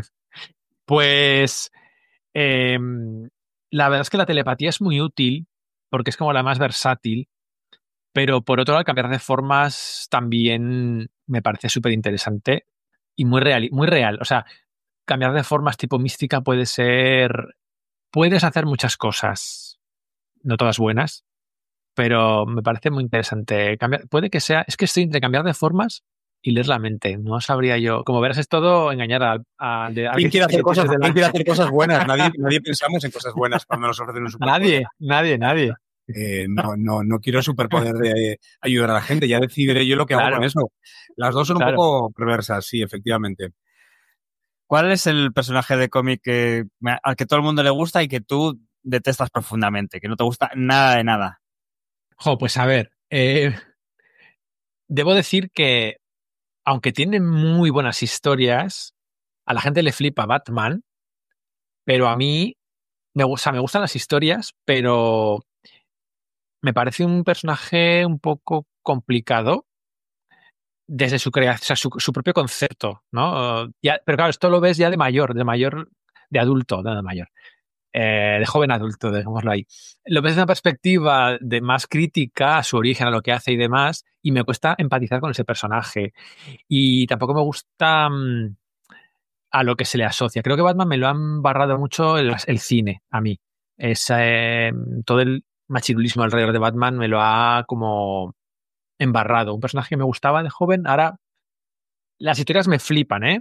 pues eh, la verdad es que la telepatía es muy útil porque es como la más versátil, pero por otro lado, cambiar de formas también me parece súper interesante y muy real, muy real. O sea, cambiar de formas tipo mística puede ser... Puedes hacer muchas cosas, no todas buenas, pero me parece muy interesante. Cambiar, puede que sea... Es que estoy entre cambiar de formas y leer la mente. No sabría yo. Como verás, es todo engañar a, a, de, a ¿Quién quiere hacer cosas, de ¿quién quiere hacer cosas buenas? Nadie, nadie pensamos en cosas buenas cuando nos ofrecen un superpoder. Nadie, nadie, nadie. Eh, no, no, no quiero el superpoder de eh, ayudar a la gente. Ya decidiré yo lo que Claro, hago con eso. Las dos son claro. un poco perversas, sí, efectivamente. ¿Cuál es el personaje de cómic que, al que todo el mundo le gusta y que tú detestas profundamente? Que no te gusta nada de nada. Jo, pues a ver. Eh, debo decir que, aunque tiene muy buenas historias, a la gente le flipa Batman, pero a mí me, o sea, me gustan las historias, pero me parece un personaje un poco complicado desde su creación, o sea, su, su propio concepto, ¿no? Uh, ya, pero claro, esto lo ves ya de mayor, de mayor, de adulto, no de mayor, eh, de joven adulto, dejémoslo ahí. Lo ves desde una perspectiva de más crítica a su origen, a lo que hace y demás, y me cuesta empatizar con ese personaje. Y tampoco me gusta mmm, a lo que se le asocia. Creo que Batman me lo han barrado mucho el, el cine, a mí. Es, eh, todo el machirulismo alrededor de Batman me lo ha como embarrado. Un personaje que me gustaba de joven, ahora las historias me flipan, ¿eh?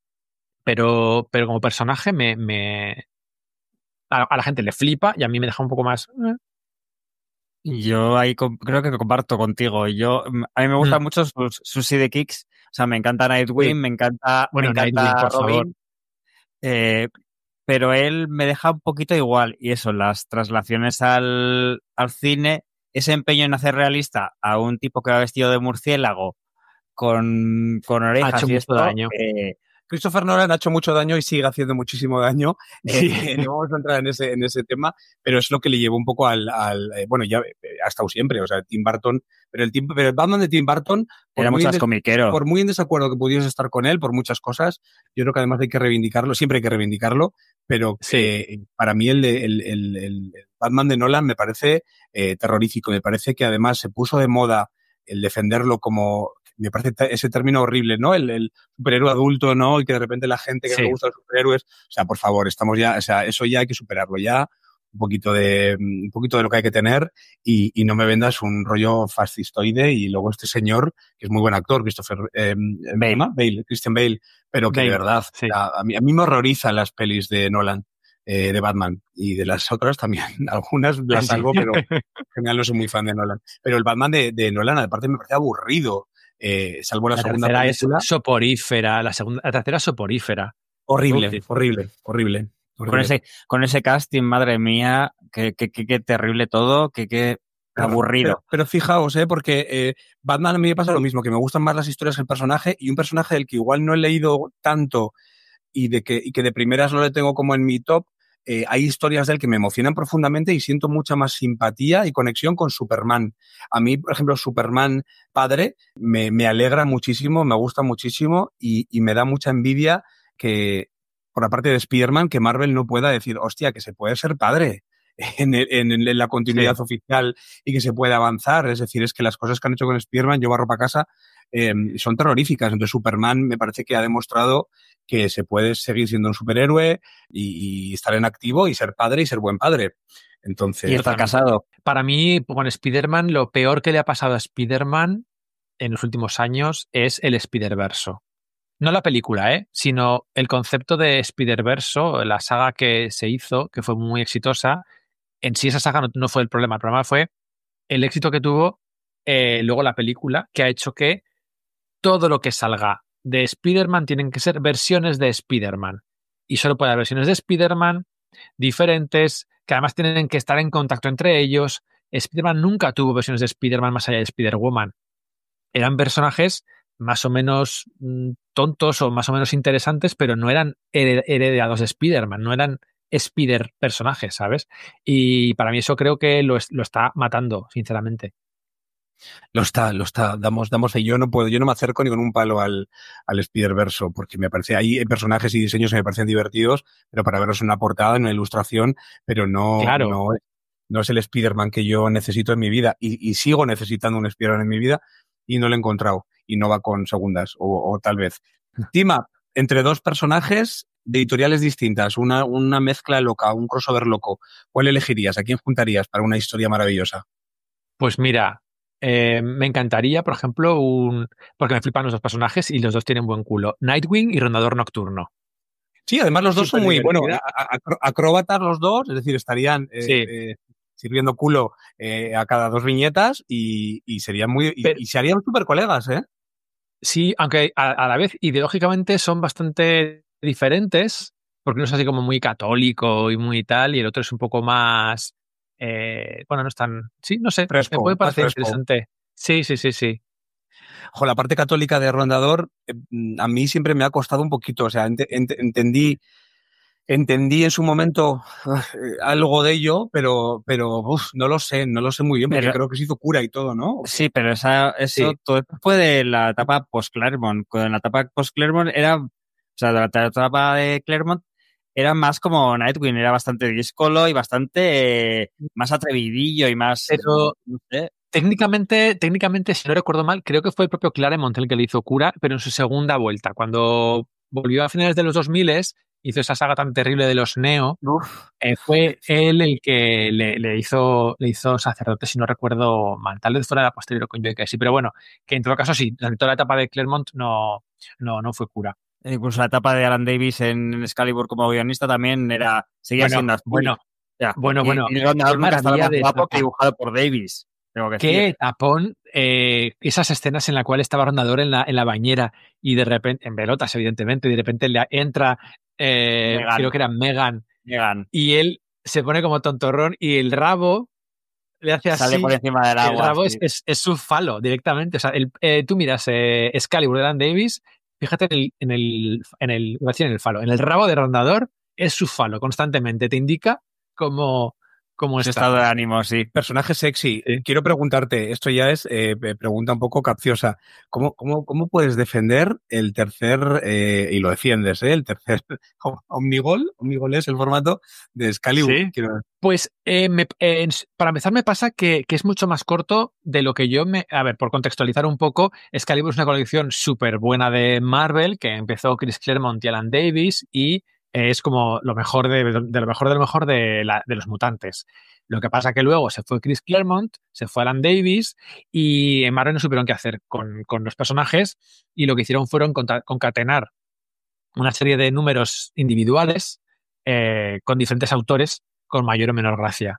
Pero, pero como personaje me, me a, a, la gente le flipa y a mí me deja un poco más... Eh. Yo ahí creo que comparto contigo. Yo, a mí me gustan mm. mucho sus, sus sidekicks. O sea, me encanta Nightwing, sí. me encanta, bueno, me encanta Nightwing, por Robin. Favor. Eh, pero él me deja un poquito igual. Y eso, las traslaciones al, al cine, ese empeño en hacer realista a un tipo que va vestido de murciélago con, con orejas ha hecho y mucho esto, daño. Eh, Christopher Nolan ha hecho mucho daño y sigue haciendo muchísimo daño. Sí. Eh, no vamos a entrar en ese, en ese tema, pero es lo que le llevó un poco al... al eh, bueno, ya ha estado siempre, o sea, Tim Burton, pero el, Tim, pero el Batman de Tim Burton... Era mucho más comiquero. Por muy en desacuerdo que pudieras estar con él, por muchas cosas, yo creo que además hay que reivindicarlo, siempre hay que reivindicarlo, pero sí. eh, para mí el, de, el, el, el Batman de Nolan me parece eh, terrorífico, me parece que además se puso de moda el defenderlo como... Me parece ese término horrible, ¿no? El, el superhéroe adulto, ¿no? Y que de repente la gente que sí. le gusta los superhéroes, o sea, por favor, estamos ya, o sea, eso ya hay que superarlo ya, un poquito de, un poquito de lo que hay que tener y, y no me vendas un rollo fascistoide y luego este señor, que es muy buen actor, Christopher, eh, Bale, ¿no? Bale, Christian Bale, pero que Bale, de verdad, sí. a, a, mí, a mí me horrorizan las pelis de Nolan. Eh, de Batman y de las otras también, algunas las salvo, pero en general no soy muy fan de Nolan. Pero el Batman de, de Nolan, aparte, me parece aburrido. Eh, salvo la, la segunda tercera película. Es soporífera, la segunda, la tercera es soporífera. Horrible, Uf, horrible, horrible, horrible. Con ese, con ese casting, madre mía, qué, qué, qué, qué terrible todo, qué, qué aburrido. Pero, pero fijaos, ¿eh? Porque eh, Batman a mí me pasa lo mismo, que me gustan más las historias que el personaje y un personaje del que igual no he leído tanto y de que, y que de primeras no le tengo como en mi top. Eh, hay historias de él que me emocionan profundamente y siento mucha más simpatía y conexión con Superman. A mí, por ejemplo, Superman padre me, me alegra muchísimo, me gusta muchísimo y, y me da mucha envidia que, por la parte de Spider-Man, que Marvel no pueda decir, hostia, que se puede ser padre en, el, en, en la continuidad sí. oficial y que se puede avanzar. Es decir, es que las cosas que han hecho con Spider-Man, yo barro para casa, eh, son terroríficas. Entonces, Superman me parece que ha demostrado que se puede seguir siendo un superhéroe y, y estar en activo y ser padre y ser buen padre. Entonces, y estar casado. Para mí, con Spider-Man, lo peor que le ha pasado a Spider-Man en los últimos años es el Spider-Verso. No la película, ¿eh? Sino el concepto de Spider-Verso, la saga que se hizo, que fue muy exitosa. En sí esa saga no, no fue el problema. El problema fue el éxito que tuvo eh, luego la película, que ha hecho que todo lo que salga de Spider-Man tienen que ser versiones de Spider-Man. Y solo puede haber versiones de Spider-Man diferentes, que además tienen que estar en contacto entre ellos. Spider-Man nunca tuvo versiones de Spider-Man más allá de Spider-Woman. Eran personajes más o menos mmm, tontos o más o menos interesantes, pero no eran hered- heredados de Spider-Man, no eran Spider personajes, ¿sabes? Y para mí eso creo que lo, es- lo está matando, sinceramente. Lo está, lo está. Damos, damos fe. Yo no puedo, yo no me acerco ni con un palo al, al Spider-Verso, porque me parece, hay personajes y diseños que me parecen divertidos, pero para verlos en una portada, en una ilustración, pero no, Claro. no, no es el Spider-Man que yo necesito en mi vida. Y, y sigo necesitando un Spider-Man en mi vida y no lo he encontrado. Y no va con segundas, o, o tal vez. Team Up, entre dos personajes de editoriales distintas, una, una mezcla loca, un crossover loco. ¿Cuál elegirías? ¿A quién juntarías para una historia maravillosa? Pues mira, eh, me encantaría, por ejemplo, un. Porque me flipan los dos personajes y los dos tienen buen culo. Nightwing y Rondador Nocturno. Sí, además los dos son muy, bueno, Superdivertida. a- a- acróbatas los dos, es decir, estarían eh, Sí, eh, sirviendo culo eh, a cada dos viñetas y, y serían muy, y, pero y se harían súper colegas, ¿eh? sí, aunque a, a la vez ideológicamente son bastante diferentes, porque uno es así como muy católico y muy tal, y el otro es un poco más. eh, bueno, no es tan. Sí, no sé, me Fresco, puede más parecer fresco. interesante. Sí, sí, sí, sí. Ojo, la parte católica de Rondador eh, mm, a mí siempre me ha costado un poquito, o sea, ent- ent- entendí, entendí en su momento eh, algo de ello, pero, pero uf, no lo sé, no lo sé muy bien, porque Pero creo que se hizo cura y todo, ¿no? ¿O sí, qué? pero esa, eso Sí. todo fue de la etapa post-Claremont. En la etapa post-Claremont era, o sea, de la etapa de Claremont era más como Nightwing, era bastante díscolo y bastante eh, más atrevidillo y más, Pero no sé. técnicamente, técnicamente, si no recuerdo mal, creo que fue el propio Claremont el que le hizo cura, pero en su segunda vuelta, cuando volvió a finales de los dos mil, hizo esa saga tan terrible de los Neo, Uf. eh, fue él el que le, le hizo, le hizo sacerdote, si no recuerdo mal. Tal vez fuera la posterior con Joe Casey, pero bueno, que en todo caso sí, durante toda la etapa de Claremont no, no, no fue cura. Incluso la etapa de Alan Davis en Excalibur como guionista también era, seguía Bueno, siendo así. bueno, Ya. bueno, Y, bueno, y qué Rondador nunca estaba maravilla más de guapo que etapa. dibujado por Davis, tengo que decir. Qué tapón, eh, esas escenas en la cual estaba Rondador en la, en la bañera y de repente, en pelotas evidentemente, y de repente le entra, eh, Megan, creo que era Megan, Megan. y él se pone como tontorrón y el rabo le hace Sale por así, encima del y el agua, rabo es, sí. es, es su falo directamente. O sea, el, eh, tú miras eh, Excalibur de Dan Davis, fíjate en el, en el, en el, iba a decir en el falo, en el rabo de Rondador es su falo constantemente, te indica cómo, cómo Su está. estado de ánimo, sí. Personaje sexy. Sí. Quiero preguntarte, esto ya es eh, pregunta un poco capciosa. ¿Cómo, cómo, cómo puedes defender el tercer, eh, y lo defiendes, eh, el tercer Omnigol? Omnigol es el formato de Excalibur. Sí. Quiero- Pues eh, me- eh, para empezar me pasa que, que es mucho más corto de lo que yo me... A ver, por contextualizar un poco, Excalibur es una colección súper buena de Marvel que empezó Chris Claremont y Alan Davis y eh, es como lo mejor de, de lo mejor de lo mejor de, la- de los mutantes. Lo que pasa que luego se fue Chris Claremont, se fue Alan Davis y en Marvel no supieron qué hacer con, con los personajes y lo que hicieron fueron conta- concatenar una serie de números individuales eh, con diferentes autores con mayor o menor gracia.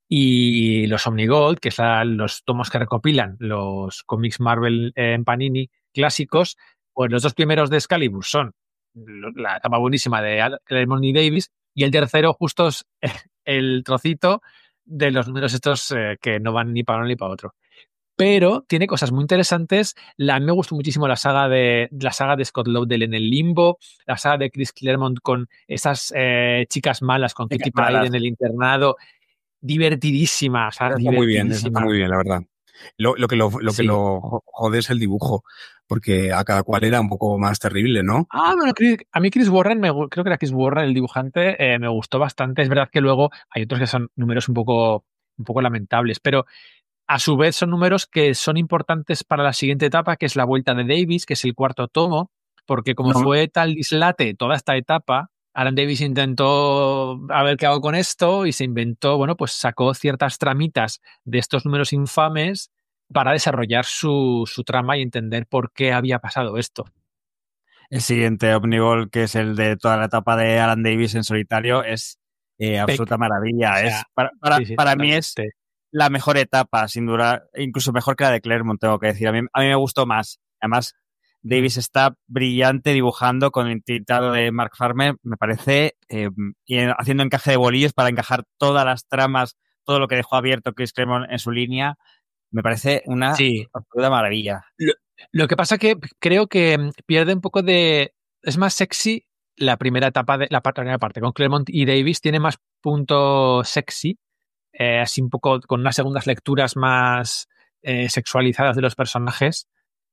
Y los Omnigold, que son los tomos que recopilan los cómics Marvel eh, en Panini clásicos, pues los dos primeros de Excalibur son la etapa buenísima de Claremont y Davis, y el tercero justo es el trocito de los números estos eh, que no van ni para uno ni para otro. Pero tiene cosas muy interesantes. La, a mí me gustó muchísimo la saga de la saga de Scott Lobdell en el Limbo, la saga de Chris Claremont con esas eh, chicas malas, con Chicas Kitty Pryde malas. en el internado. Divertidísima, o sea, Está muy bien, está divertidísima. muy bien, la verdad. Lo, lo que lo, lo que Sí. lo jo- jode es el dibujo, porque a cada cual era un poco más terrible, ¿no? Ah, bueno, Chris- a mí Chris Warren, me gu- creo que era Chris Warren el dibujante, eh, me gustó bastante. Es verdad que luego hay otros que son números un poco, un poco lamentables, pero a su vez son números que son importantes para la siguiente etapa, que es la vuelta de Davis, que es el cuarto tomo, porque como No, fue tal dislate toda esta etapa, Alan Davis intentó a ver qué hago con esto y se inventó, bueno, pues sacó ciertas tramitas de estos números infames para desarrollar su, su trama y entender por qué había pasado esto. El siguiente Omnigol, que es el de toda la etapa de Alan Davis en solitario, es eh, absoluta Peck. maravilla. O sea, es, para para, sí, sí, para mí es totalmente. la mejor etapa, sin duda, incluso mejor que la de Claremont, tengo que decir. A mí, a mí me gustó más. Además, Davis está brillante dibujando con el tintado de Mark Farmer, me parece, eh, y haciendo encaje de bolillos para encajar todas las tramas, todo lo que dejó abierto Chris Claremont en su línea, me parece una Sí. absoluta maravilla. Lo, lo que pasa que creo que pierde un poco de... Es más sexy la primera etapa de la primera parte. Con Claremont y Davis tiene más punto sexy, eh, así un poco con unas segundas lecturas más eh, sexualizadas de los personajes,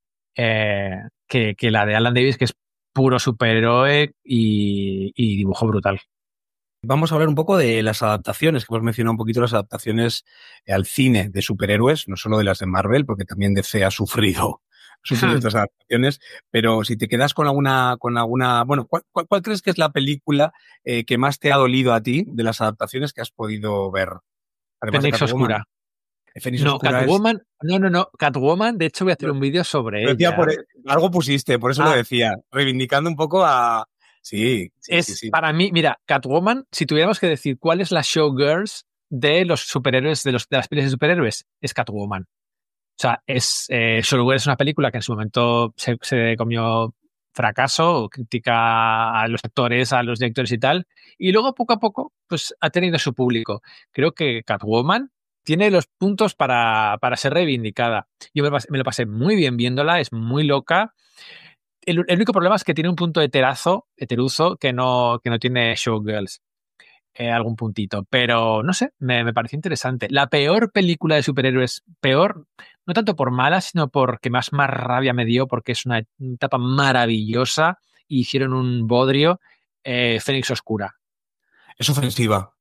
eh, que, que la de Alan Davis, que es puro superhéroe y, y dibujo brutal. Vamos a hablar un poco de las adaptaciones, que hemos mencionado un poquito las adaptaciones al cine de superhéroes, no solo de las de Marvel, porque también D C ha sufrido, sufrido estas adaptaciones, pero si te quedas con alguna, con alguna, bueno, ¿cuál, cuál, cuál crees que es la película eh, que más te ha dolido a ti de las adaptaciones que has podido ver? Fénix Oscura. Fénix no, Oscura Catwoman, es... no, no, no, Catwoman, de hecho voy a hacer un vídeo sobre Lo decía ella. por, algo pusiste, por eso ah. lo decía, reivindicando un poco a... Sí, sí, es sí, sí. Para mí, mira, Catwoman, si tuviéramos que decir cuál es la showgirls de los superhéroes, de, los, de las pelis de superhéroes, es Catwoman. O sea, es eh, Showgirls es una película que en su momento se, se comió fracaso, critica a los actores, a los directores y tal, y luego poco a poco pues ha tenido su público. Creo que Catwoman tiene los puntos para, para ser reivindicada. Yo me, me lo pasé muy bien viéndola, es muy loca. El, el único problema es que tiene un punto heterazo, heteruzo, que no, que no tiene Showgirls. Eh, algún puntito, pero no sé, me, me pareció interesante. La peor película de superhéroes, peor, no tanto por mala, sino porque más, más rabia me dio, porque es una etapa maravillosa y hicieron un bodrio, eh, Fénix Oscura. Es ofensiva.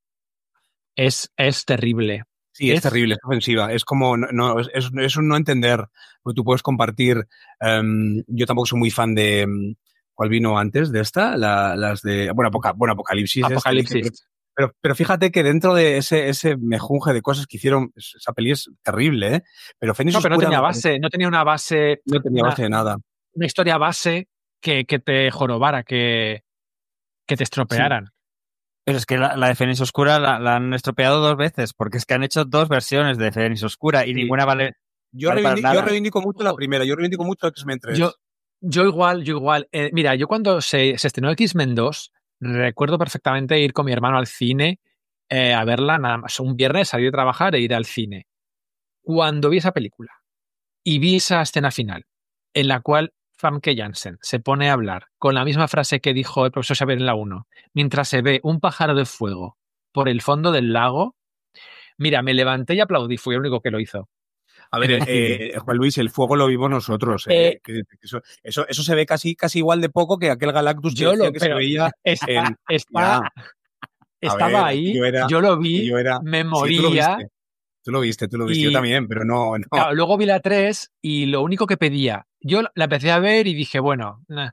Es, es terrible. Sí, es, es terrible, es ofensiva. Es como, no, no, es, es un no entender. Porque tú puedes compartir. Um, yo tampoco soy muy fan de. Um, ¿Cuál vino antes de esta? La, las de. Bueno, Apoca, bueno Apocalipsis. Apocalipsis. Este, pero, pero fíjate que dentro de ese, ese mejunje de cosas que hicieron, esa peli es terrible, ¿eh? Pero Fénix No, pero Oscura, no tenía base, no tenía una base. No tenía una, base de nada. Una historia base que, que te jorobara, que, que te estropearan. Sí. Pero es que la, la de Fénix Oscura la, la han estropeado dos veces, porque es que han hecho dos versiones de Fénix Oscura y sí. ninguna vale. Yo, vale reivindico, yo reivindico mucho la primera, yo reivindico mucho X-Men tres. Yo, yo igual, yo igual. Eh, mira, yo cuando se, se estrenó X-Men dos, recuerdo perfectamente ir con mi hermano al cine eh, a verla, nada más. Un viernes salir de trabajar e ir al cine. Cuando vi esa película y vi esa escena final, en la cual Famke Janssen se pone a hablar con la misma frase que dijo el profesor Xavier en la uno, mientras se ve un pájaro de fuego por el fondo del lago, mira, me levanté y aplaudí, fui el único que lo hizo. A ver, eh, Juan Luis, el fuego lo vimos nosotros. Eh, eh, que, que eso, eso, eso se ve casi, casi igual de poco que aquel Galactus que, yo lo, que se veía está, en... Está, estaba ver, ahí, yo, era, yo lo vi, yo era, me moría. Sí, tú lo viste, tú lo viste, tú lo viste y, yo también, pero no... no. Claro, luego vi la tres y lo único que pedía, yo la empecé a ver y dije, bueno... Nah.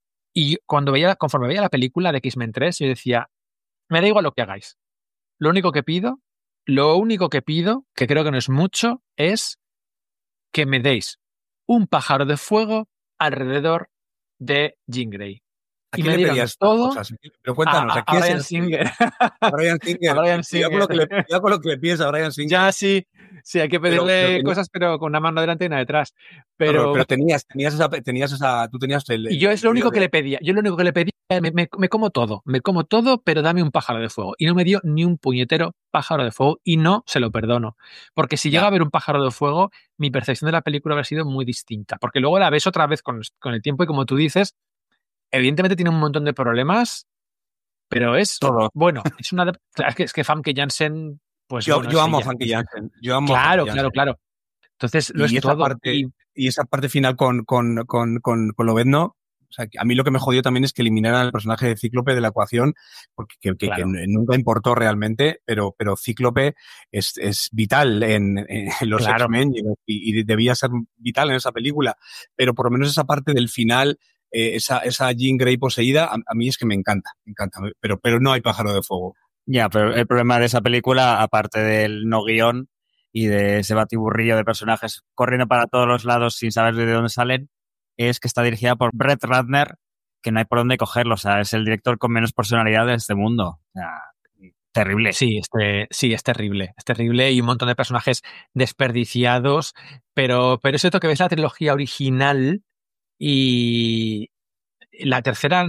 Y cuando veía, conforme veía la película de X-Men tres, yo decía, me da igual lo que hagáis. Lo único que pido, lo único que pido, que creo que no es mucho, es que me deis un pájaro de fuego alrededor de Jean Grey. ¿A y me dieron todo cosas? Pero cuéntanos, a, ¿a, a, a Bryan Singer. A Bryan Singer. A Bryan Singer. Cuidado con lo que le, cuidado con lo que le pides a Bryan Singer. Ya sí, sí, hay que pedirle pero, pero cosas, pero con una mano delante y una detrás. Pero, pero, pero tenías, tenías esa, tenías esa, tú tenías el... Y yo es lo único de... que le pedía, yo lo único que le pedía, me, me, me como todo, me como todo, pero dame un pájaro de fuego. Y no me dio ni un puñetero pájaro de fuego y no se lo perdono. Porque si ya. llega a ver un pájaro de fuego, mi percepción de la película habría sido muy distinta. Porque luego la ves otra vez con, con el tiempo y como tú dices, evidentemente tiene un montón de problemas, pero es todo. Bueno, es una es que, es que Famke Janssen, pues yo, bueno, yo es amo ella. a Famke Janssen. Yo amo claro, a Famke claro, claro. Entonces lo y es esa todo. Parte, y... y esa parte final con, con, con, con, con Lobezno, o sea, a mí lo que me jodió también es que eliminaran el personaje de Cíclope de la ecuación, porque que, que, claro. que nunca importó realmente, pero, pero Cíclope es, es vital en, en los claro. X-Men y, y debía ser vital en esa película. Pero por lo menos esa parte del final, eh, esa, esa Jean Grey poseída, a, a mí es que me encanta, me encanta, pero, pero no hay pájaro de fuego. Ya, pero el problema de esa película, aparte del no guión y de ese batiburrillo de personajes corriendo para todos los lados sin saber de dónde salen, es que está dirigida por Brett Ratner, que no hay por dónde cogerlo. O sea, es el director con menos personalidad de este mundo. O sea, terrible. Sí, este, sí, es terrible. Es terrible y un montón de personajes desperdiciados. Pero, pero es cierto que ves la trilogía original Y la tercera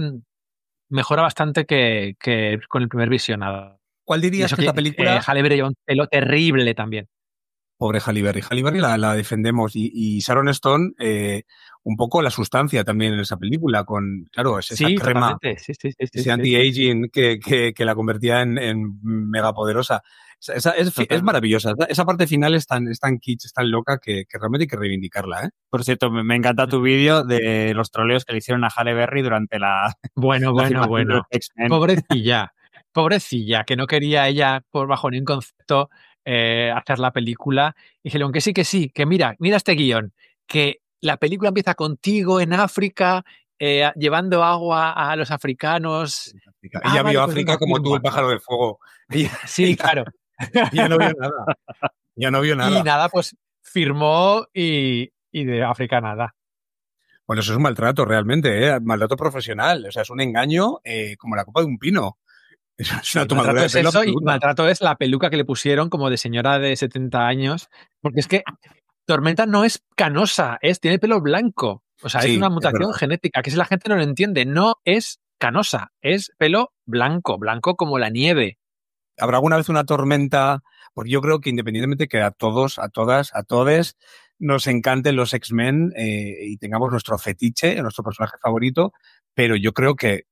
mejora bastante que, que con el primer visionado. ¿Cuál dirías que esta película? Eh, Halle Berry lleva un pelo terrible también. Pobre Halle Berry. Halle Berry la, la defendemos y, y Sharon Stone, eh, un poco la sustancia también en esa película, con, claro, es esa sí, crema, sí, sí, sí, ese sí, anti-aging sí. que, que, que la convertía en, en megapoderosa. Esa, esa, es, es maravillosa. Esa parte final es tan, es tan kitsch, es tan loca que, que realmente hay que reivindicarla, ¿eh? Por cierto, me, me encanta tu vídeo de los troleos que le hicieron a Halle Berry durante la. Bueno, la bueno, bueno. Pobrecilla, pobrecilla, que no quería ella, por bajo ningún concepto, eh, hacer la película. Y dijeron que sí, que sí, que mira, mira este guión, que la película empieza contigo en África, eh, llevando agua a los africanos. Ella ah, vio vale, África pues como firma. Tú, el pájaro del fuego. Ella, sí, ella, claro. Ya no vio nada. Ya no vio nada. Y nada, pues firmó y, y de África nada. Bueno, eso es un maltrato realmente, ¿eh? Maltrato profesional. O sea, es un engaño eh, como la copa de un pino. Eso es una sí, tomadura de pelo es eso absoluta. Y maltrato es la peluca que le pusieron como de señora de setenta años. Porque es que Tormenta no es canosa, es, tiene pelo blanco. O sea, sí, es una mutación es genética, que si la gente no lo entiende, no es canosa, es pelo blanco, blanco como la nieve. ¿Habrá alguna vez una tormenta? Porque yo creo que independientemente que a todos, a todas, a todes nos encanten los X-Men eh, y tengamos nuestro fetiche, nuestro personaje favorito, pero yo creo que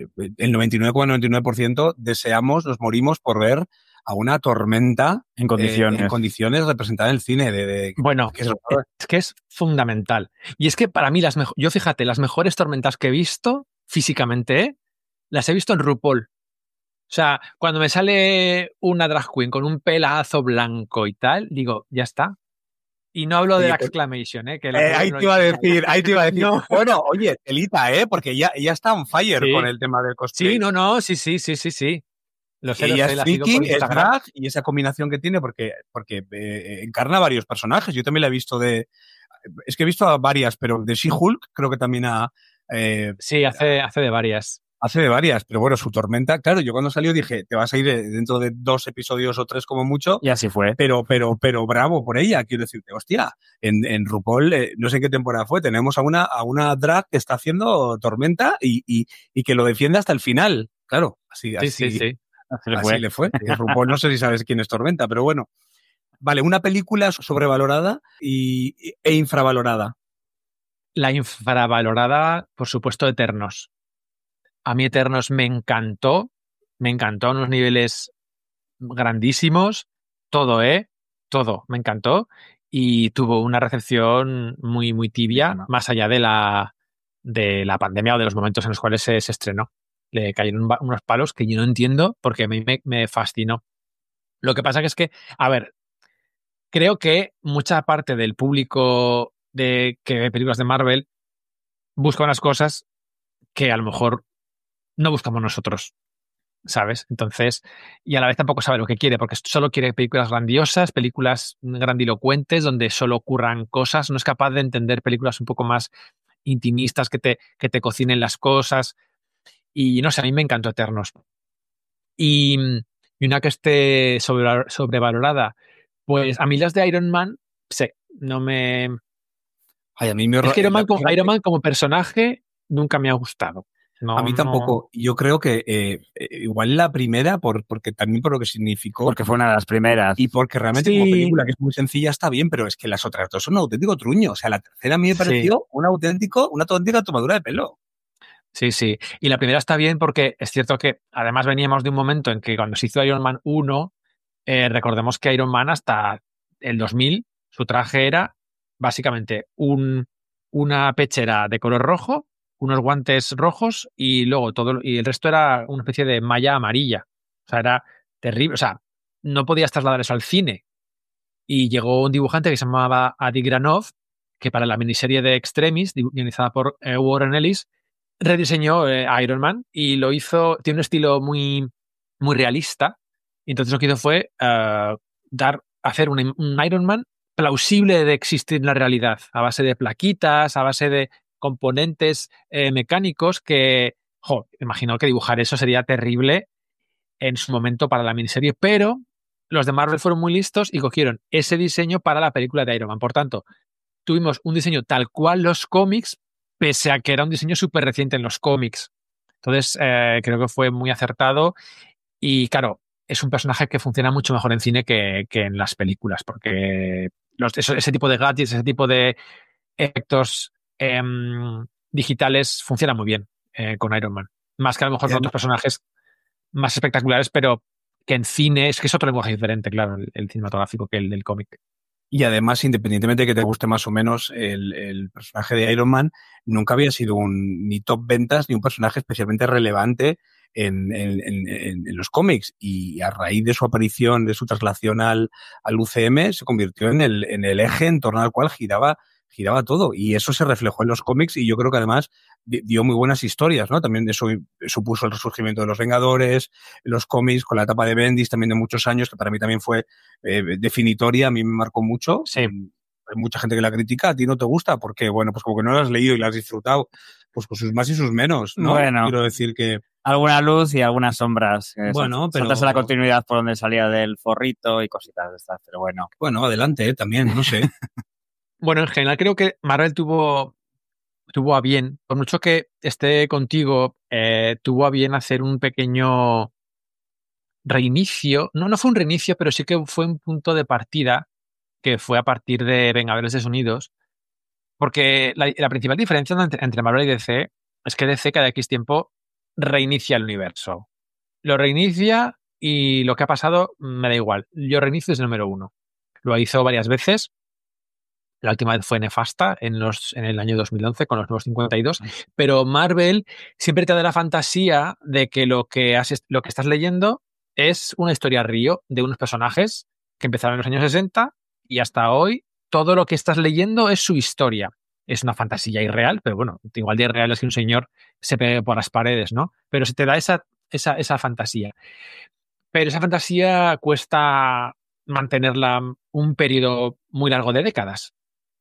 el noventa y nueve coma noventa y nueve por ciento deseamos, nos morimos por ver a una tormenta en condiciones, eh, en condiciones representada en el cine. De, de, bueno, que es, es que es fundamental. Y es que para mí, las mejores, yo fíjate, las mejores tormentas que he visto físicamente, ¿eh? Las he visto en RuPaul. O sea, cuando me sale una drag queen con un pelazo blanco y tal, digo, ya está. Y no hablo oye, de la exclamation, ¿eh? Que la eh ahí te iba a decir, ahí te iba a decir. No. Bueno, oye, telita, ¿eh? Porque ya, ya está on fire sí. con el tema del cosplay. Sí, no, no, sí, sí, sí, sí, sí. Lo sé, ella lo sé, es friki, es drag y esa combinación que tiene porque, porque eh, encarna varios personajes. Yo también la he visto de... Es que he visto a varias, pero de She-Hulk creo que también ha... Eh, sí, hace, hace de varias. Hace de varias, pero bueno, su tormenta, claro, yo cuando salió dije, te vas a ir dentro de dos episodios o tres como mucho. Y así fue. Pero, pero, pero bravo por ella, quiero decirte, hostia, en, en RuPaul, eh, no sé en qué temporada fue, tenemos a una, a una drag que está haciendo tormenta y, y, y que lo defiende hasta el final. Claro, así, sí, así, sí, sí. así le fue. Así le fue. En RuPaul no sé si sabes quién es Tormenta, pero bueno. Vale, una película sobrevalorada y, e infravalorada. La infravalorada, por supuesto, Eternos. A mí Eternos me encantó, me encantó a unos niveles grandísimos, todo, ¿eh? Todo, me encantó y tuvo una recepción muy, muy tibia, no. más allá de la, de la pandemia o de los momentos en los cuales se, se estrenó. Le cayeron unos palos que yo no entiendo porque a mí me, me fascinó. Lo que pasa que es que, a ver, creo que mucha parte del público de que ve películas de Marvel busca unas cosas que a lo mejor no buscamos nosotros, ¿sabes? Entonces, y a la vez tampoco sabe lo que quiere, porque solo quiere películas grandiosas, películas grandilocuentes, donde solo ocurran cosas, no es capaz de entender películas un poco más intimistas, que te, que te cocinen las cosas, y no sé, a mí me encantó Eternos. Y, y una que esté sobre, sobrevalorada, pues a mí las de Iron Man, sí, no me... Ay, a mí me... Es que Iron Man, como, Iron Man como personaje nunca me ha gustado. No, a mí tampoco. No. Yo creo que eh, igual la primera, por, porque también por lo que significó. Porque fue una de las primeras. Y porque realmente sí. como película, que es muy sencilla, está bien, pero es que las otras dos son un auténtico truño. O sea, la tercera a mí me pareció sí. un auténtico, una auténtica tomadura de pelo. Sí, sí. Y la primera está bien porque es cierto que además veníamos de un momento en que cuando se hizo Iron Man uno, eh, recordemos que Iron Man hasta el dos mil, su traje era básicamente un, una pechera de color rojo, unos guantes rojos y luego todo y el resto era una especie de malla amarilla. O sea, era terrible. O sea, no podías trasladar eso al cine. Y llegó un dibujante que se llamaba Adi Granov, que para la miniserie de Extremis, guionizada por eh, Warren Ellis, rediseñó eh, Iron Man y lo hizo, tiene un estilo muy, muy realista. Y entonces lo que hizo fue uh, dar, hacer un, un Iron Man plausible de existir en la realidad, a base de plaquitas, a base de componentes eh, mecánicos que, jo, imagino que dibujar eso sería terrible en su momento para la miniserie, pero los de Marvel fueron muy listos y cogieron ese diseño para la película de Iron Man. Por tanto, tuvimos un diseño tal cual los cómics, pese a que era un diseño súper reciente en los cómics. Entonces, eh, creo que fue muy acertado y, claro, es un personaje que funciona mucho mejor en cine que, que en las películas, porque los, eso, ese tipo de gadgets, ese tipo de efectos eh, digitales funciona muy bien eh, con Iron Man. Más que a lo mejor con otros personajes más espectaculares, pero que en cine es que es otro lenguaje diferente, claro, el, el cinematográfico que el del cómic. Y además, independientemente de que te guste más o menos, el, el personaje de Iron Man nunca había sido un ni top ventas ni un personaje especialmente relevante en, en, en, en los cómics. Y a raíz de su aparición, de su traslación al, al U C M, se convirtió en el, en el eje en torno al cual giraba giraba todo, y eso se reflejó en los cómics, y yo creo que además dio muy buenas historias, ¿no? También eso supuso el resurgimiento de los Vengadores, los cómics con la etapa de Bendis también de muchos años, que para mí también fue eh, definitoria, a mí me marcó mucho. Sí. Hay mucha gente que la critica, a ti no te gusta, porque bueno, pues como que no la has leído y la has disfrutado, pues con sus más y sus menos, ¿no? Bueno. Quiero decir que... Alguna luz y algunas sombras. Eh, bueno, pero... saltarse la continuidad por donde salía del forrito y cositas de estas, pero bueno. Bueno, adelante, eh, también, no sé. Bueno, en general creo que Marvel tuvo, tuvo a bien, por mucho que esté contigo, eh, tuvo a bien hacer un pequeño reinicio. No, no fue un reinicio, pero sí que fue un punto de partida, que fue a partir de Vengadores Unidos, porque la, la principal diferencia entre, entre Marvel y D C es que D C cada X tiempo reinicia el universo. Lo reinicia y lo que ha pasado me da igual. Yo reinicio desde el número uno. Lo hizo varias veces. La última vez fue nefasta en, los, en el año dos mil once con los nuevos cincuenta y dos, pero Marvel siempre te da la fantasía de que lo que, has, lo que estás leyendo es una historia río de unos personajes que empezaron en los años sesenta y hasta hoy todo lo que estás leyendo es su historia. Es una fantasía irreal, pero bueno, igual de irreal es que un señor se pegue por las paredes, ¿no? Pero se te da esa, esa, esa fantasía. Pero esa fantasía cuesta mantenerla un periodo muy largo de décadas.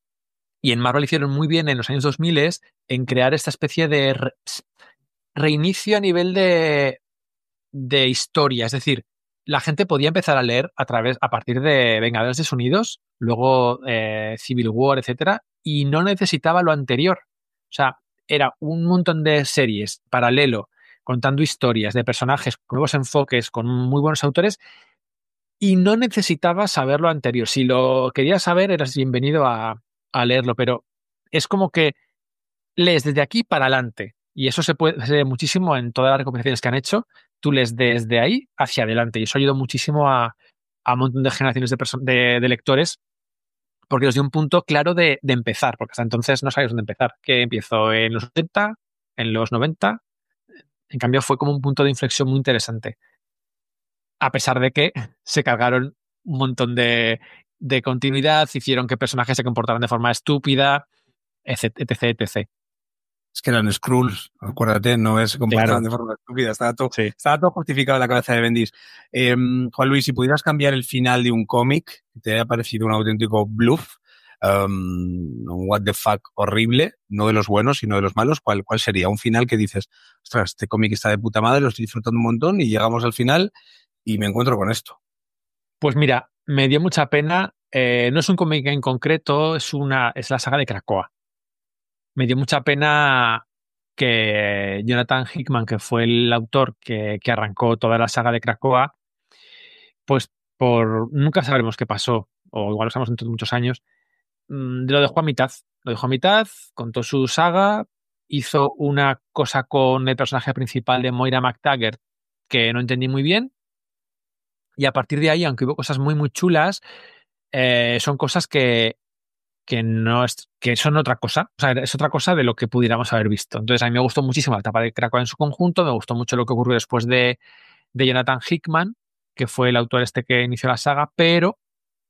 Y en Marvel hicieron muy bien en los años dos mil en crear esta especie de re reinicio a nivel de, de historia. Es decir, la gente podía empezar a leer a través a partir de Vengadores Unidos, luego eh, Civil War, etcétera, y no necesitaba lo anterior. O sea, era un montón de series paralelo, contando historias de personajes con nuevos enfoques, con muy buenos autores, y no necesitaba saber lo anterior. Si lo querías saber, eras bienvenido a a leerlo, pero es como que lees desde aquí para adelante y eso se puede hacer muchísimo en todas las recomendaciones que han hecho. Tú lees desde ahí hacia adelante y eso ha ayudado muchísimo a, a un montón de generaciones de, de, de lectores porque nos dio un punto claro de, de empezar, porque hasta entonces no sabías dónde empezar. Que empiezo en los ochenta, en los noventa, en cambio fue como un punto de inflexión muy interesante, a pesar de que se cargaron un montón de de continuidad, hicieron que personajes se comportaran de forma estúpida, etc, etc, etcétera. Es que eran Skrulls, acuérdate, no es comportaban Claro. de forma estúpida, estaba todo, sí. estaba todo justificado en la cabeza de Bendis. Eh, Juan Luis, si pudieras cambiar el final de un cómic, te haya parecido un auténtico bluff, um, un what the fuck horrible, no de los buenos, sino de los malos, ¿cuál, cuál sería? Un final que dices, ostras, este cómic está de puta madre, lo estoy disfrutando un montón, y llegamos al final y me encuentro con esto. Pues mira, me dio mucha pena. Eh, no es un cómic en concreto, es una es la saga de Krakoa. Me dio mucha pena que Jonathan Hickman, que fue el autor que, que arrancó toda la saga de Krakoa, pues por nunca sabremos qué pasó, o igual lo sabemos dentro de muchos años, lo dejó a mitad. Lo dejó a mitad, contó su saga, hizo una cosa con el personaje principal de Moira MacTaggert que no entendí muy bien, y a partir de ahí, aunque hubo cosas muy, muy chulas, eh, son cosas que, que no es, que son otra cosa. O sea, es otra cosa de lo que pudiéramos haber visto. Entonces, a mí me gustó muchísimo la etapa de Krakoa en su conjunto, me gustó mucho lo que ocurrió después de, de Jonathan Hickman, que fue el autor este que inició la saga, pero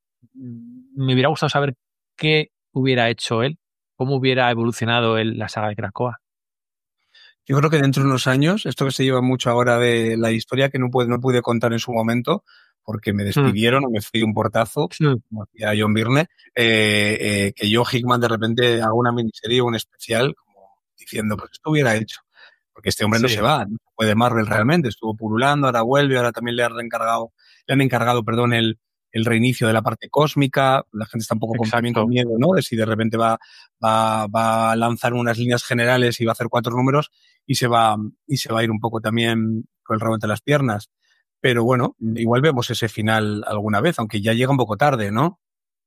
me hubiera gustado saber qué hubiera hecho él, cómo hubiera evolucionado él la saga de Krakoa. Yo creo que dentro de unos años, esto que se lleva mucho ahora de la historia que no pude, no pude contar en su momento, porque me despidieron mm. o me fui un portazo, sí. como decía John Byrne, eh, eh, que yo, Hickman, de repente hago una miniserie o un especial, como diciendo, pues esto hubiera hecho. Porque este hombre sí. no se va, no fue de Marvel realmente, estuvo pululando, ahora vuelve, ahora también le han encargado, le han encargado, perdón, el, el reinicio de la parte cósmica. La gente está un poco con, también con miedo, ¿no? De si de repente va, va, va a lanzar unas líneas generales y va a hacer cuatro números y se va, y se va a ir un poco también con el rabo entre las piernas. Pero bueno, igual vemos ese final alguna vez, aunque ya llega un poco tarde, ¿no?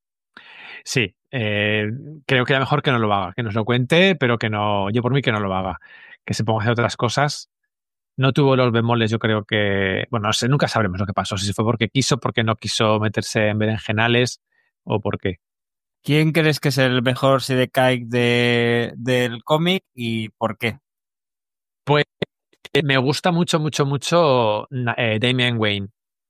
Sí, eh, creo que era mejor que no lo haga, que nos lo cuente, pero que no, yo por mí que no lo haga, que se ponga a hacer otras cosas. No tuvo los bemoles, yo creo que, bueno, no sé, nunca sabremos lo que pasó, si fue porque quiso, porque no quiso meterse en berenjenales o por qué. ¿Quién crees que es el mejor sidekick de, del cómic y por qué? Pues me gusta mucho, mucho, mucho eh, Damian Wayne,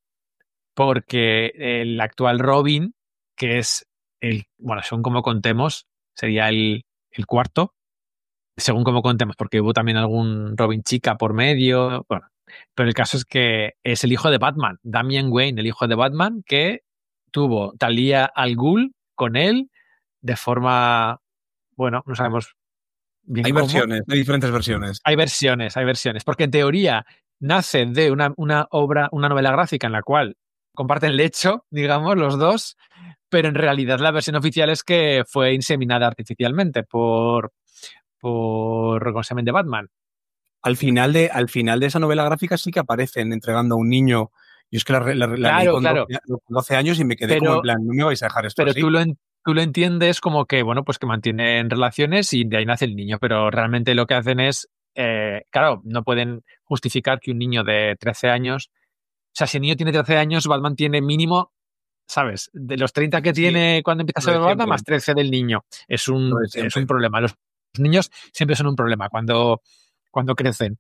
porque el actual Robin, que es el, bueno, según como contemos, sería el, el cuarto, según como contemos, porque hubo también algún Robin chica por medio, bueno, pero el caso es que es el hijo de Batman, Damian Wayne, el hijo de Batman, que tuvo Talia al Ghul con él de forma, bueno, no sabemos bien hay cómo. versiones, hay diferentes versiones. Hay versiones, hay versiones, porque en teoría nace de una, una obra, una novela gráfica en la cual comparten lecho, digamos, los dos, pero en realidad la versión oficial es que fue inseminada artificialmente por, por ¿cómo se llama? De Batman. Al final de, al final de esa novela gráfica sí que aparecen entregando a un niño. Yo es que la, la, la claro, leí con claro. doce años y me quedé pero, como en plan, no me vais a dejar esto pero así. Pero tú lo, en, tú lo entiendes como que, bueno, pues que mantienen relaciones y de ahí nace el niño, pero realmente lo que hacen es, eh, claro, no pueden justificar que un niño de trece años, o sea, si el niño tiene trece años, Batman tiene mínimo, ¿sabes? De los treinta que sí, tiene cuando empieza a ser Batman, más trece del niño. Es un, es un problema. Los niños siempre son un problema cuando, cuando crecen.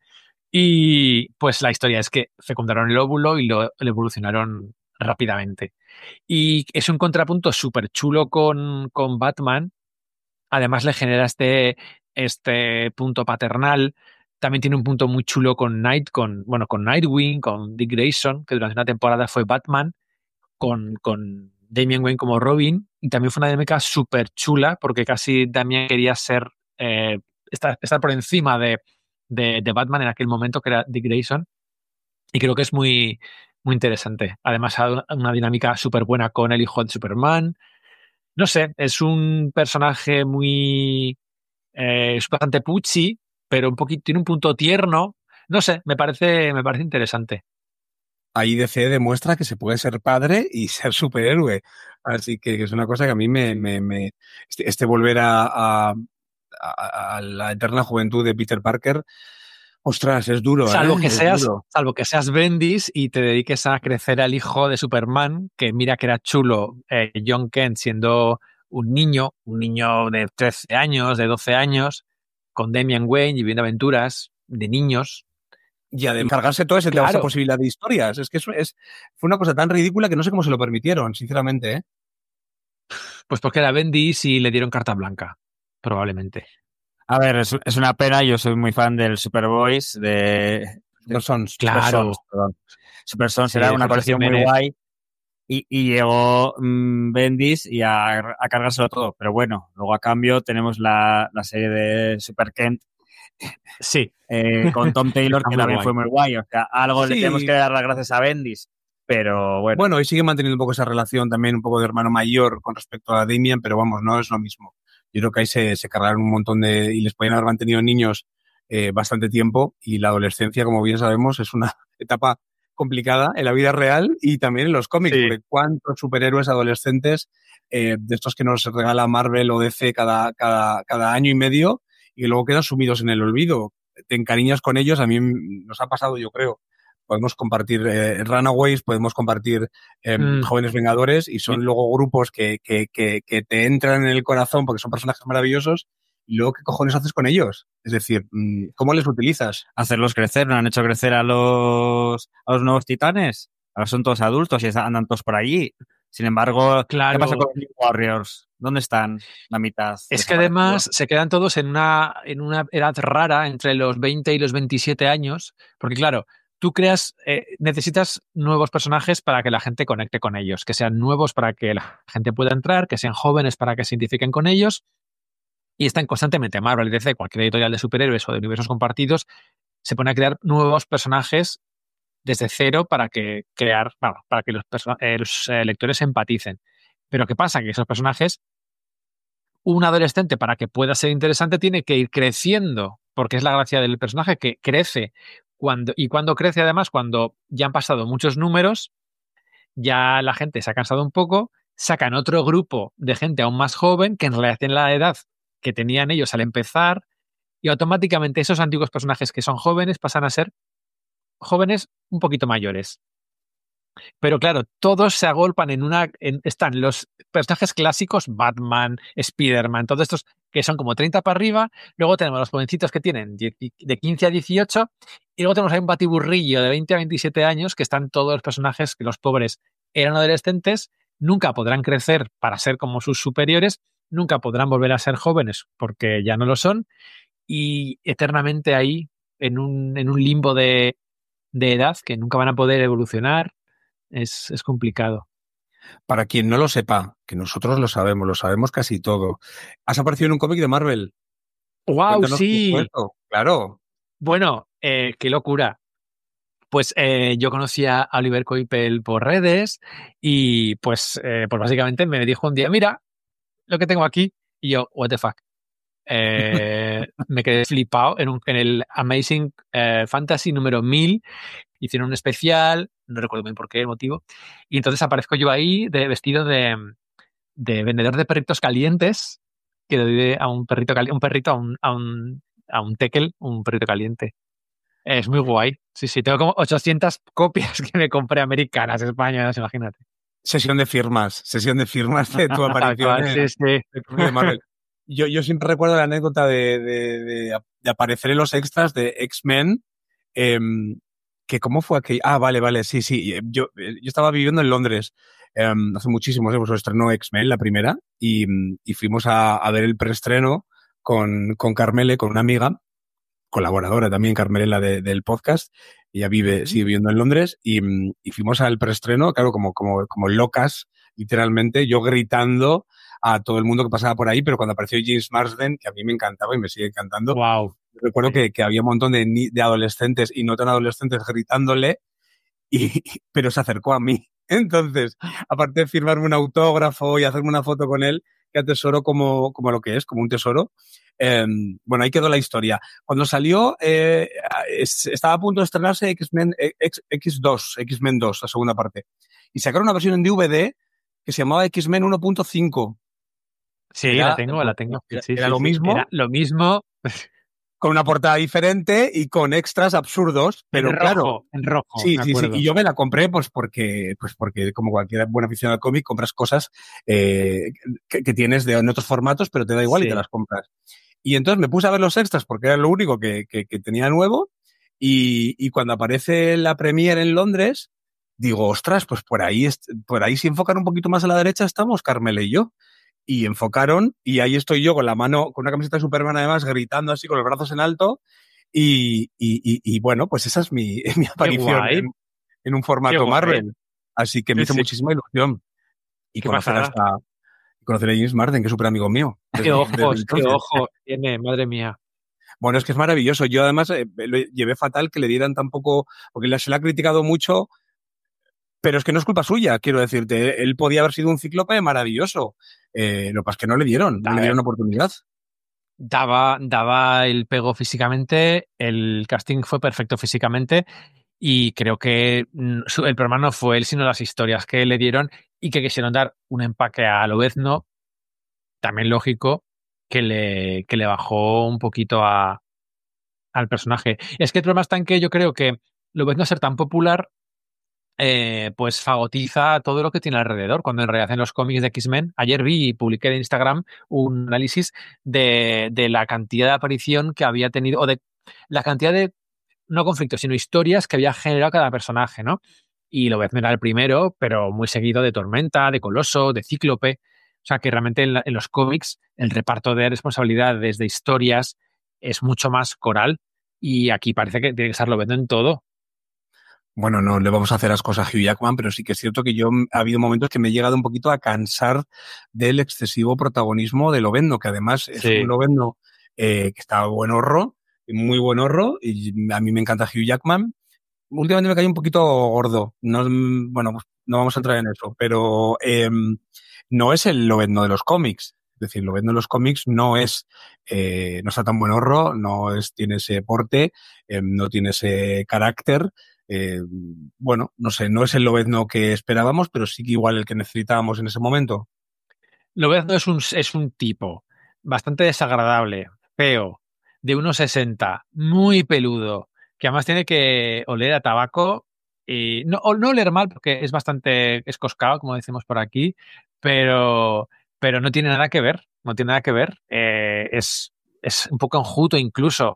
Y pues la historia es que fecundaron el óvulo y lo, lo evolucionaron rápidamente. Y es un contrapunto súper chulo con, con Batman. Además le genera este, este punto paternal. También tiene un punto muy chulo con Night, con, bueno, con Nightwing, con Dick Grayson, que durante una temporada fue Batman, con, con Damian Wayne como Robin. Y también fue una dinámica súper chula, porque casi Damian quería ser, eh, estar, estar por encima de, de, de Batman en aquel momento, que era Dick Grayson. Y creo que es muy, muy interesante. Además, ha una dinámica súper buena con el hijo de Superman. No sé, es un personaje muy... Eh, es bastante pucci, pero un poquito, tiene un punto tierno. No sé, me parece, me parece interesante. Ahí D C demuestra que se puede ser padre y ser superhéroe. Así que es una cosa que a mí me... me, me este, este volver a, a, a, a la eterna juventud de Peter Parker... Ostras, es duro, salvo ¿eh? Que es seas, duro. salvo que seas Bendis y te dediques a crecer al hijo de Superman, que mira que era chulo eh, John Kent siendo un niño, un niño de trece años, de doce años, con Damian Wayne y viviendo aventuras de niños. Y además, cargarse toda esa claro. posibilidad de historias. Es que eso es, fue una cosa tan ridícula que no sé cómo se lo permitieron, sinceramente, ¿eh? Pues porque era Bendis y le dieron carta blanca, probablemente. A ver, es, es una pena, yo soy muy fan del Superboys, de... Super Sons. Claro. Super Sons, perdón. Super Sons sí, era una colección muy guay y, y llegó mmm, Bendis y a, a cargárselo todo. Pero bueno, luego a cambio tenemos la, la serie de Super Kent. Sí. Eh, con Tom Taylor, que también guay. Fue muy guay. O sea, algo sí. Le tenemos que dar las gracias a Bendis. Pero bueno. Bueno, y sigue manteniendo un poco esa relación también, un poco de hermano mayor con respecto a Damian, pero vamos, no es lo mismo. Yo creo que ahí se, se cargaron un montón de... y les podían haber mantenido niños eh, bastante tiempo, y la adolescencia, como bien sabemos, es una etapa complicada en la vida real y también en los cómics, sí. Porque cuántos superhéroes adolescentes eh, de estos que nos regala Marvel o D C cada, cada, cada año y medio y luego quedan sumidos en el olvido. Te encariñas con ellos, a mí nos ha pasado, yo creo. Podemos compartir eh, Runaways, podemos compartir eh, mm. Jóvenes Vengadores, y son luego grupos que, que, que, que te entran en el corazón porque son personajes maravillosos. Y luego, ¿qué cojones haces con ellos? Es decir, ¿cómo les utilizas? Hacerlos crecer, ¿no han hecho crecer a los, a los nuevos titanes? Ahora son todos adultos y andan todos por allí. Sin embargo, claro. ¿qué pasa con los Warriors? ¿Dónde están la mitad? Es que además se quedan todos en una, en una edad rara, entre los veinte y los veintisiete años, porque claro, tú creas, eh, necesitas nuevos personajes para que la gente conecte con ellos, que sean nuevos para que la gente pueda entrar, que sean jóvenes para que se identifiquen con ellos, y están constantemente, Marvel, D C, cualquier editorial de superhéroes o de universos compartidos, se pone a crear nuevos personajes desde cero para que crear, bueno, para que los, perso- eh, los eh, lectores empaticen. Pero ¿qué pasa? Que esos personajes, un adolescente, para que pueda ser interesante, tiene que ir creciendo, porque es la gracia del personaje, que crece. Cuando, y cuando crece, además, cuando ya han pasado muchos números, ya la gente se ha cansado un poco, sacan otro grupo de gente aún más joven, que en realidad tiene la edad que tenían ellos al empezar, y automáticamente esos antiguos personajes que son jóvenes pasan a ser jóvenes un poquito mayores. Pero claro, todos se agolpan en una... En, están los personajes clásicos, Batman, Spider-Man, todos estos que son como treinta para arriba. Luego tenemos los jovencitos que tienen de quince a dieciocho. Y luego tenemos ahí un batiburrillo de veinte a veintisiete años, que están todos los personajes que los pobres eran adolescentes, nunca podrán crecer para ser como sus superiores, nunca podrán volver a ser jóvenes porque ya no lo son, y eternamente ahí en un, en un limbo de, de edad que nunca van a poder evolucionar. Es, es complicado. Para quien no lo sepa, que nosotros lo sabemos, lo sabemos casi todo. ¿Has aparecido en un cómic de Marvel? ¡Wow! Cuéntanos cómo fue Sí. esto. Claro. Bueno, eh, qué locura. Pues eh, yo conocí a Oliver Coipel por redes y pues, eh, pues básicamente me dijo un día, mira lo que tengo aquí. Y yo, what the fuck. Eh, me quedé flipado en, un, en el Amazing eh, Fantasy número mil. Hicieron un especial, no recuerdo bien por qué motivo, y entonces aparezco yo ahí de vestido de, de vendedor de perritos calientes, que le doy a un perrito caliente, un perrito a un, a un, a un tekel, un perrito caliente. Es muy guay. Sí, sí, tengo como ochocientas copias que me compré americanas, españolas, imagínate. Sesión de firmas, sesión de firmas de tu aparición Cual, en sí, sí. el cómic de Marvel. Yo, yo siempre recuerdo la anécdota de, de, de, de aparecer en los extras de X-Men, eh, que cómo fue aquello. Ah, vale, vale, sí, sí. Yo, yo estaba viviendo en Londres eh, hace muchísimos años, estrenó X-Men, la primera, y, y fuimos a, a ver el preestreno con, con Carmele, con una amiga, colaboradora también, Carmela, de, del podcast. Ella vive, sigue viviendo en Londres, y, y fuimos al preestreno, claro, como, como, como locas, literalmente, yo gritando a todo el mundo que pasaba por ahí, pero cuando apareció James Marsden, que a mí me encantaba y me sigue encantando, wow. recuerdo sí. que, que había un montón de, de adolescentes y no tan adolescentes gritándole, y, pero se acercó a mí. Entonces, aparte de firmarme un autógrafo y hacerme una foto con él, que atesoro como, como lo que es, como un tesoro. Eh, bueno, ahí quedó la historia. Cuando salió, eh, es, estaba a punto de estrenarse X-Men X, X dos, X-Men dos, la segunda parte. Y sacaron una versión en D V D que se llamaba X-Men uno punto cinco. Sí, era, la tengo, la tengo. Era, sí, era sí, lo sí. mismo. Era lo mismo. Con una portada diferente y con extras absurdos, pero en rojo, claro. En rojo, Sí, me sí, acuerdo. sí. Y yo me la compré pues porque, pues porque como cualquier buen aficionado al cómic, compras cosas eh, que, que tienes de, en otros formatos, pero te da igual sí. y te las compras. Y entonces me puse a ver los extras porque era lo único que, que, que tenía nuevo. Y, y cuando aparece la premiere en Londres, digo, ostras, pues por ahí, por ahí si enfocan un poquito más a la derecha estamos Carmela y yo. Y enfocaron, y ahí estoy yo con la mano, con una camiseta de Superman además, gritando así con los brazos en alto. Y, y, y, y bueno, pues esa es mi, mi aparición en, en un formato Marvel. Así que me sí, hizo sí. muchísima ilusión. Y conocer pasada? hasta conocer a James Marsden, que es súper amigo mío. Desde, qué ojos, qué ojo tiene, madre mía. Bueno, es que es maravilloso. Yo además eh, lo llevé fatal que le dieran tampoco, porque se le ha criticado mucho, pero es que no es culpa suya, quiero decirte. Él podía haber sido un cíclope maravilloso. Eh, lo que pasa es que no le dieron, no le dieron oportunidad. Daba, daba el pego físicamente, el casting fue perfecto físicamente y creo que el problema no fue él, sino las historias que le dieron y que quisieron dar un empaque a Lobezno, también lógico, que le, que le bajó un poquito a, al personaje. Es que el problema está en que yo creo que Lobezno ser tan popular Eh, pues fagotiza todo lo que tiene alrededor, cuando en realidad en los cómics de X-Men, ayer vi y publiqué en Instagram un análisis de, de la cantidad de aparición que había tenido, o de la cantidad de, no conflictos, sino historias que había generado cada personaje, ¿no? Y Lobezno era el primero, pero muy seguido de Tormenta, de Coloso, de Cíclope. O sea que realmente en, la, en los cómics el reparto de responsabilidades de historias es mucho más coral y aquí parece que tiene que estar Lobezno en todo. Bueno, no le vamos a hacer las cosas a Hugh Jackman, pero sí que es cierto que yo ha habido momentos que me he llegado un poquito a cansar del excesivo protagonismo de Lobezno, que además es sí. un Lobezno eh, que está buen horro, muy buen horro, y a mí me encanta Hugh Jackman. últimamente me cae un poquito gordo. No, bueno, no vamos a entrar en eso, pero eh, no es el Lobezno de los cómics. Es decir, Lobezno de los cómics no es, eh, no está tan buen horro, no es, tiene ese porte, eh, no tiene ese carácter. Eh, bueno, no sé, no es el Lobezno que esperábamos, pero sí que igual el que necesitábamos en ese momento. Lobezno es un, es un tipo bastante desagradable, feo, de uno sesenta, muy peludo, que además tiene que oler a tabaco y no, o no oler mal porque es bastante escoscado, como decimos por aquí, pero, pero no tiene nada que ver, no tiene nada que ver. Eh, es, es un poco enjuto incluso.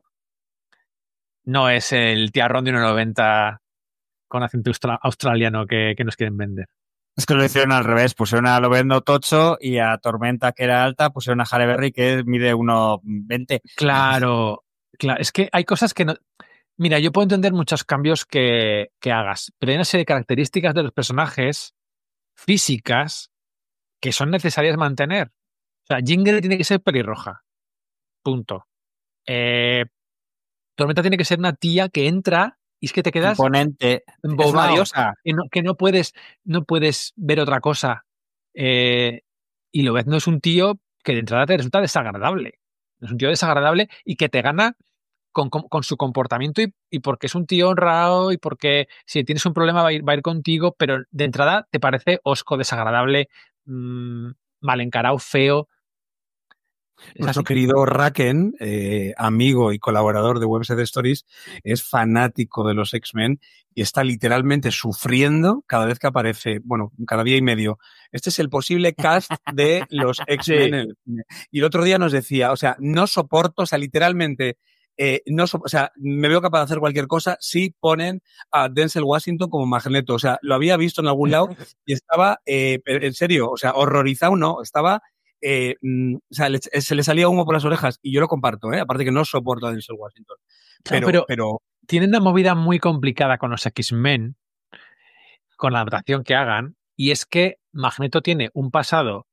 No es el tiarrón de uno noventa con acento austra- australiano que, que nos quieren vender. Es que lo hicieron al revés, pusieron a Lobezno tocho y a Tormenta, que era alta, pusieron a Halle Berry, que mide uno veinte. Claro, claro, es que hay cosas que no... Mira, yo puedo entender muchos cambios que, que hagas, pero hay una serie de características de los personajes físicas que son necesarias mantener. O sea, Jingle tiene que ser pelirroja. Punto. Eh, Tormenta tiene que ser una tía que entra y es que te quedas Imponente. Es una embobado, diosa. que no, que no puedes, no puedes ver otra cosa. Eh, y Lobezno es un tío que de entrada te resulta desagradable. Es un tío desagradable y que te gana con, con, con su comportamiento y, y porque es un tío honrado y porque si tienes un problema va a ir, va a ir contigo, pero de entrada te parece hosco, desagradable, mmm, mal encarado, feo. ¿Es Nuestro así? querido Raken, eh, amigo y colaborador de Website Stories, es fanático de los X-Men y está literalmente sufriendo cada vez que aparece, bueno, cada día y medio. Este es el posible cast de los X-Men. en el cine. Y el otro día nos decía, o sea, no soporto, o sea, literalmente, eh, no so- o sea, me veo capaz de hacer cualquier cosa si ponen a Denzel Washington como Magneto. O sea, lo había visto en algún lado y estaba, eh, en serio, o sea, horrorizado, no, estaba eh, mm, o sea, le, se le salía humo por las orejas y yo lo comparto, ¿eh? Aparte que no soporto a Denzel Washington. Claro, Pero, pero pero tienen una movida muy complicada con los X-Men, con la adaptación que hagan, y es que Magneto tiene un pasado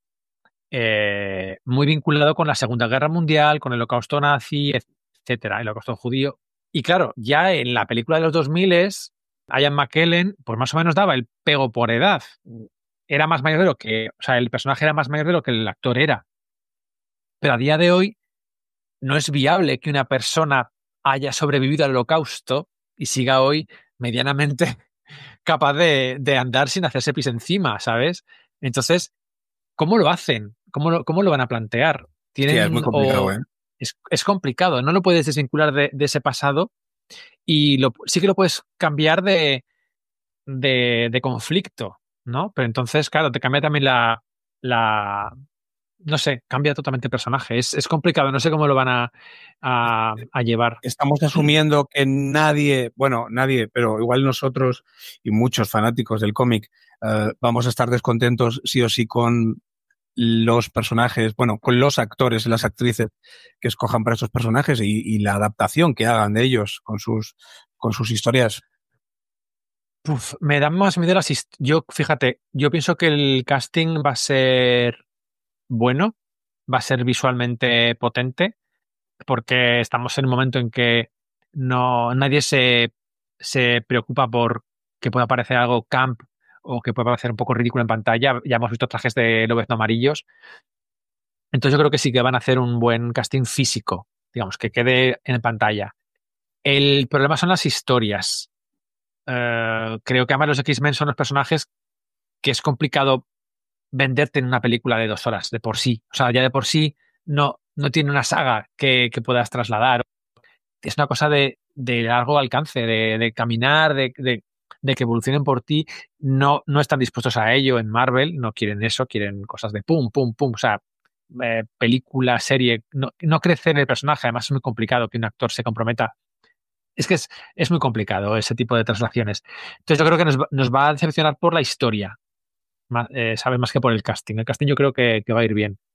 eh, muy vinculado con la Segunda Guerra Mundial, con el holocausto nazi, etcétera, el holocausto judío. Y claro, ya en la película de los dos mil, Ian McKellen, pues más o menos daba el pego por edad. Era más mayor de lo que, o sea, el personaje era más mayor de lo que el actor era. Pero a día de hoy no es viable que una persona haya sobrevivido al holocausto y siga hoy medianamente capaz de, de andar sin hacerse pis encima, ¿sabes? Entonces, ¿cómo lo hacen? ¿Cómo lo, cómo lo van a plantear? hostia, es muy Tienen complicado, o ¿eh? es, es complicado, no lo puedes desvincular de, de ese pasado y lo, sí que lo puedes cambiar de, de, de conflicto, ¿no? Pero entonces, claro, te cambia también la, la no sé, cambia totalmente el personaje. Es, es complicado, no sé cómo lo van a, a, a llevar. Estamos asumiendo que nadie, bueno, nadie, pero igual nosotros y muchos fanáticos del cómic eh, vamos a estar descontentos sí o sí con los personajes, bueno, con los actores y las actrices que escojan para esos personajes y, y la adaptación que hagan de ellos con sus, con sus historias. Uf, me dan más miedo las hist- Yo, fíjate, yo pienso que el casting va a ser bueno, va a ser visualmente potente, porque estamos en un momento en que no, nadie se, se preocupa por que pueda parecer algo camp o que pueda parecer un poco ridículo en pantalla. Ya hemos visto trajes de Lobezno amarillos. Entonces yo creo que sí que van a hacer un buen casting físico, digamos, que quede en pantalla. El problema son las historias. Eh, creo que además los X-Men son los personajes que es complicado venderte en una película de dos horas de por sí. O sea, ya de por sí no, no tiene una saga que, que puedas trasladar. Es una cosa de, de largo alcance, de, de caminar, de, de, de que evolucionen por ti. No, no están dispuestos a ello en Marvel, no quieren eso, quieren cosas de pum, pum, pum. O sea, eh, película, serie, no, no crecer el personaje. Además es muy complicado que un actor se comprometa. Es que es, es muy complicado ese tipo de traslaciones. Entonces yo creo que nos, va- nos va a decepcionar por la historia, más, eh, ¿sabes? Más que por el casting. El casting yo creo que, que va a ir bien.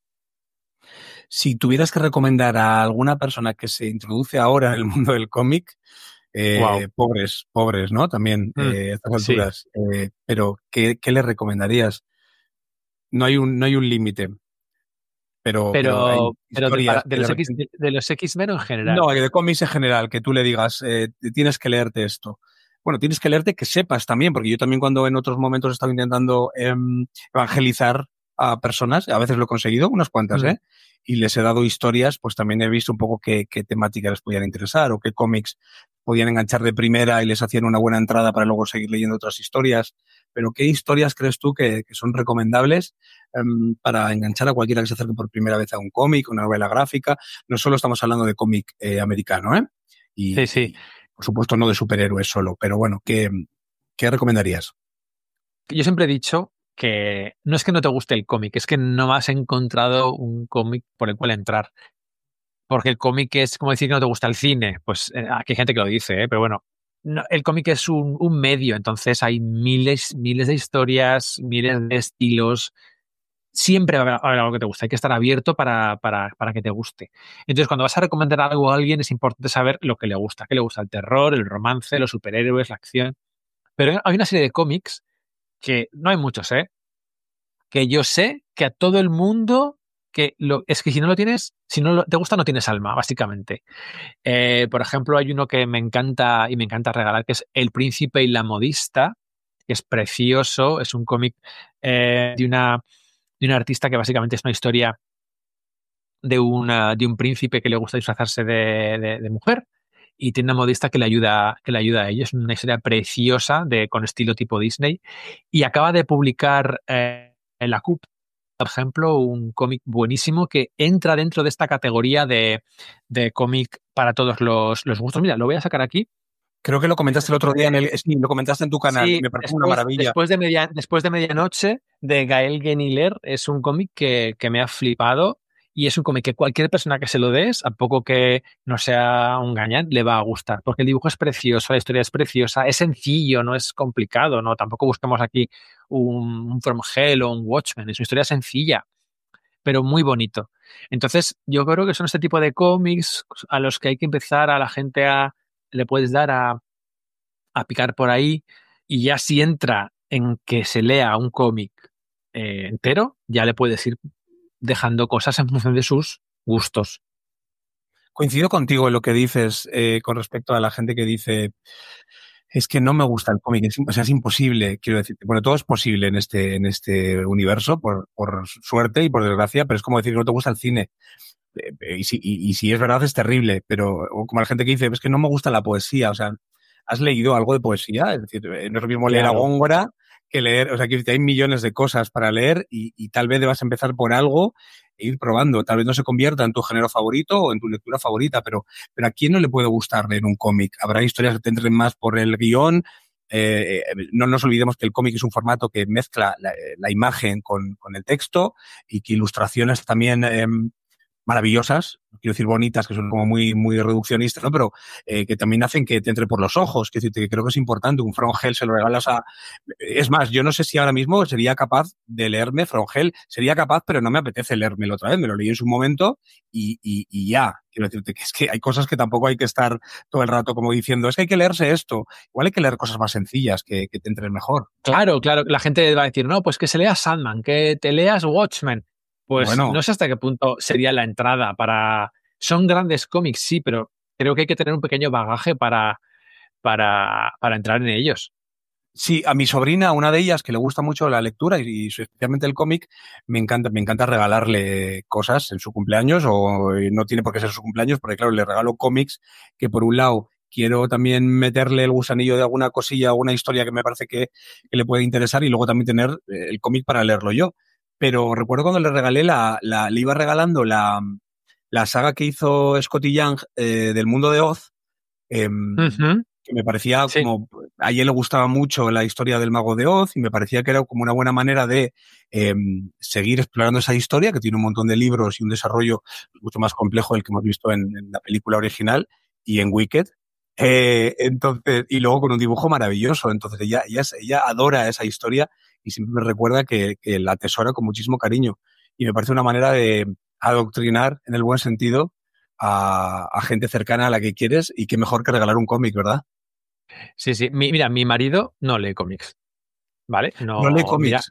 Si tuvieras que recomendar a alguna persona que se introduce ahora en el mundo del cómic, Wow. eh, pobres, pobres, ¿no? También Mm, eh, a estas sí. alturas. Eh, pero, ¿qué, qué le recomendarías? No hay un, no hay un límite, pero, pero hay Pero, pero de, para- historias de que le los X, recomiendas. de, de los X-Men en general. No, de cómics en general, que tú le digas, eh, tienes que leerte esto. bueno, tienes que leerte que sepas también, porque yo también cuando en otros momentos he estado intentando eh, evangelizar a personas, a veces lo he conseguido, unas cuantas, ¿eh? Y les he dado historias, pues también he visto un poco qué, qué temáticas les podían interesar o qué cómics podían enganchar de primera y les hacían una buena entrada para luego seguir leyendo otras historias. Pero ¿qué historias crees tú que, que son recomendables um, para enganchar a cualquiera que se acerque por primera vez a un cómic, una novela gráfica? No solo estamos hablando de cómic eh, americano, ¿eh? Y, sí, sí. y, por supuesto, no de superhéroes solo, pero bueno, ¿qué, qué recomendarías? Yo siempre he dicho que no es que no te guste el cómic, es que no has encontrado un cómic por el cual entrar. Porque el cómic es como decir que no te gusta el cine. Pues eh, aquí hay gente que lo dice, ¿eh? Pero bueno, no, el cómic es un, un medio, entonces hay miles, miles de historias, miles de estilos. Siempre va a haber, va a haber algo que te guste. Hay que estar abierto para, para, para que te guste. Entonces, cuando vas a recomendar algo a alguien, es importante saber lo que le gusta. ¿Qué le gusta? El terror, el romance, los superhéroes, la acción. Pero hay una serie de cómics que no hay muchos, ¿eh? Que yo sé que a todo el mundo, que lo, es que si no lo tienes, si no lo, te gusta, no tienes alma, básicamente. Eh, por ejemplo, hay uno que me encanta y me encanta regalar, que es El Príncipe y la Modista, que es precioso, es un cómic eh, de, una, de una artista que básicamente es una historia de, una, de un príncipe que le gusta disfrazarse de, de, de mujer y tiene una modista que le ayuda, que le ayuda a ello. Es una historia preciosa de, con estilo tipo Disney y acaba de publicar eh, en la C U P, por ejemplo, un cómic buenísimo que entra dentro de esta categoría de, de cómic para todos los, los gustos. Mira, lo voy a sacar aquí. Creo que lo comentaste el otro día, en el, sí, lo comentaste en tu canal, Sí, me parece después, una maravilla. Después de, media, después de Medianoche, de Gael Gueniller, es un cómic que, que me ha flipado y es un cómic que cualquier persona que se lo des, a poco que no sea un gañán, le va a gustar, porque el dibujo es precioso, la historia es preciosa, es sencillo, no es complicado, ¿no? Tampoco buscamos aquí un, un From Hell o un Watchmen, es una historia sencilla, pero muy bonito. Entonces, yo creo que son este tipo de cómics a los que hay que empezar a la gente a, le puedes dar a, a picar por ahí y ya si entra en que se lea un cómic eh, entero, ya le puedes ir dejando cosas en función de sus gustos. Coincido contigo en lo que dices eh, con respecto a la gente que dice es que no me gusta el cómic, es, o sea, es imposible, quiero decir. Bueno, todo es posible en este, en este universo, por, por suerte y por desgracia, pero es como decir que no te gusta el cine. Y si, y, y si es verdad, es terrible, pero o como la gente que dice, es que no me gusta la poesía, o sea, ¿has leído algo de poesía? Es decir, no es lo mismo leer Claro. a Góngora que leer, o sea, que hay millones de cosas para leer y, y tal vez debas empezar por algo e ir probando. Tal vez no se convierta en tu género favorito o en tu lectura favorita, pero, pero ¿a quién no le puede gustar leer un cómic? Habrá historias que te entren más por el guión. Eh, no nos olvidemos que el cómic es un formato que mezcla la, la imagen con, con el texto y que ilustraciones también eh, maravillosas, no quiero decir bonitas, que son como muy, muy reduccionistas, ¿no? Pero eh, que también hacen que te entre por los ojos. Que, que creo que es importante. Un From Hell se lo regalas a... Es más, yo no sé si ahora mismo sería capaz de leerme From Hell. Sería capaz, pero no me apetece leérmelo otra vez. Me lo leí en su momento y, y, y ya. Quiero decirte que es que hay cosas que tampoco hay que estar todo el rato como diciendo, es que hay que leerse esto. Igual hay que leer cosas más sencillas que, que te entren mejor. Claro, claro. La gente va a decir, no, pues que se lea Sandman, que te leas Watchmen. Pues bueno, no sé hasta qué punto sería la entrada para... Son grandes cómics, sí, pero creo que hay que tener un pequeño bagaje para, para, para entrar en ellos. Sí, a mi sobrina, una de ellas que le gusta mucho la lectura y, y especialmente el cómic, me encanta, me encanta regalarle cosas en su cumpleaños o no tiene por qué ser su cumpleaños porque claro, le regalo cómics que por un lado quiero también meterle el gusanillo de alguna cosilla, alguna historia que me parece que, que le puede interesar y luego también tener el cómic para leerlo yo. Pero recuerdo cuando le regalé la, la le iba regalando la, la saga que hizo Scotty Young eh, del Mundo de Oz, eh, Uh-huh. que me parecía Sí. como, a ella le gustaba mucho la historia del Mago de Oz y me parecía que era como una buena manera de eh, seguir explorando esa historia, que tiene un montón de libros y un desarrollo mucho más complejo del que hemos visto en, en la película original y en Wicked. Eh, entonces, y luego con un dibujo maravilloso. Entonces ella, ella, ella adora esa historia y siempre me recuerda que, que la atesora con muchísimo cariño. Y me parece una manera de adoctrinar, en el buen sentido, a, a gente cercana a la que quieres y qué mejor que regalar un cómic, ¿verdad? Sí, sí. Mi, mira, mi marido no lee cómics, ¿vale? No lee No, mira, cómics.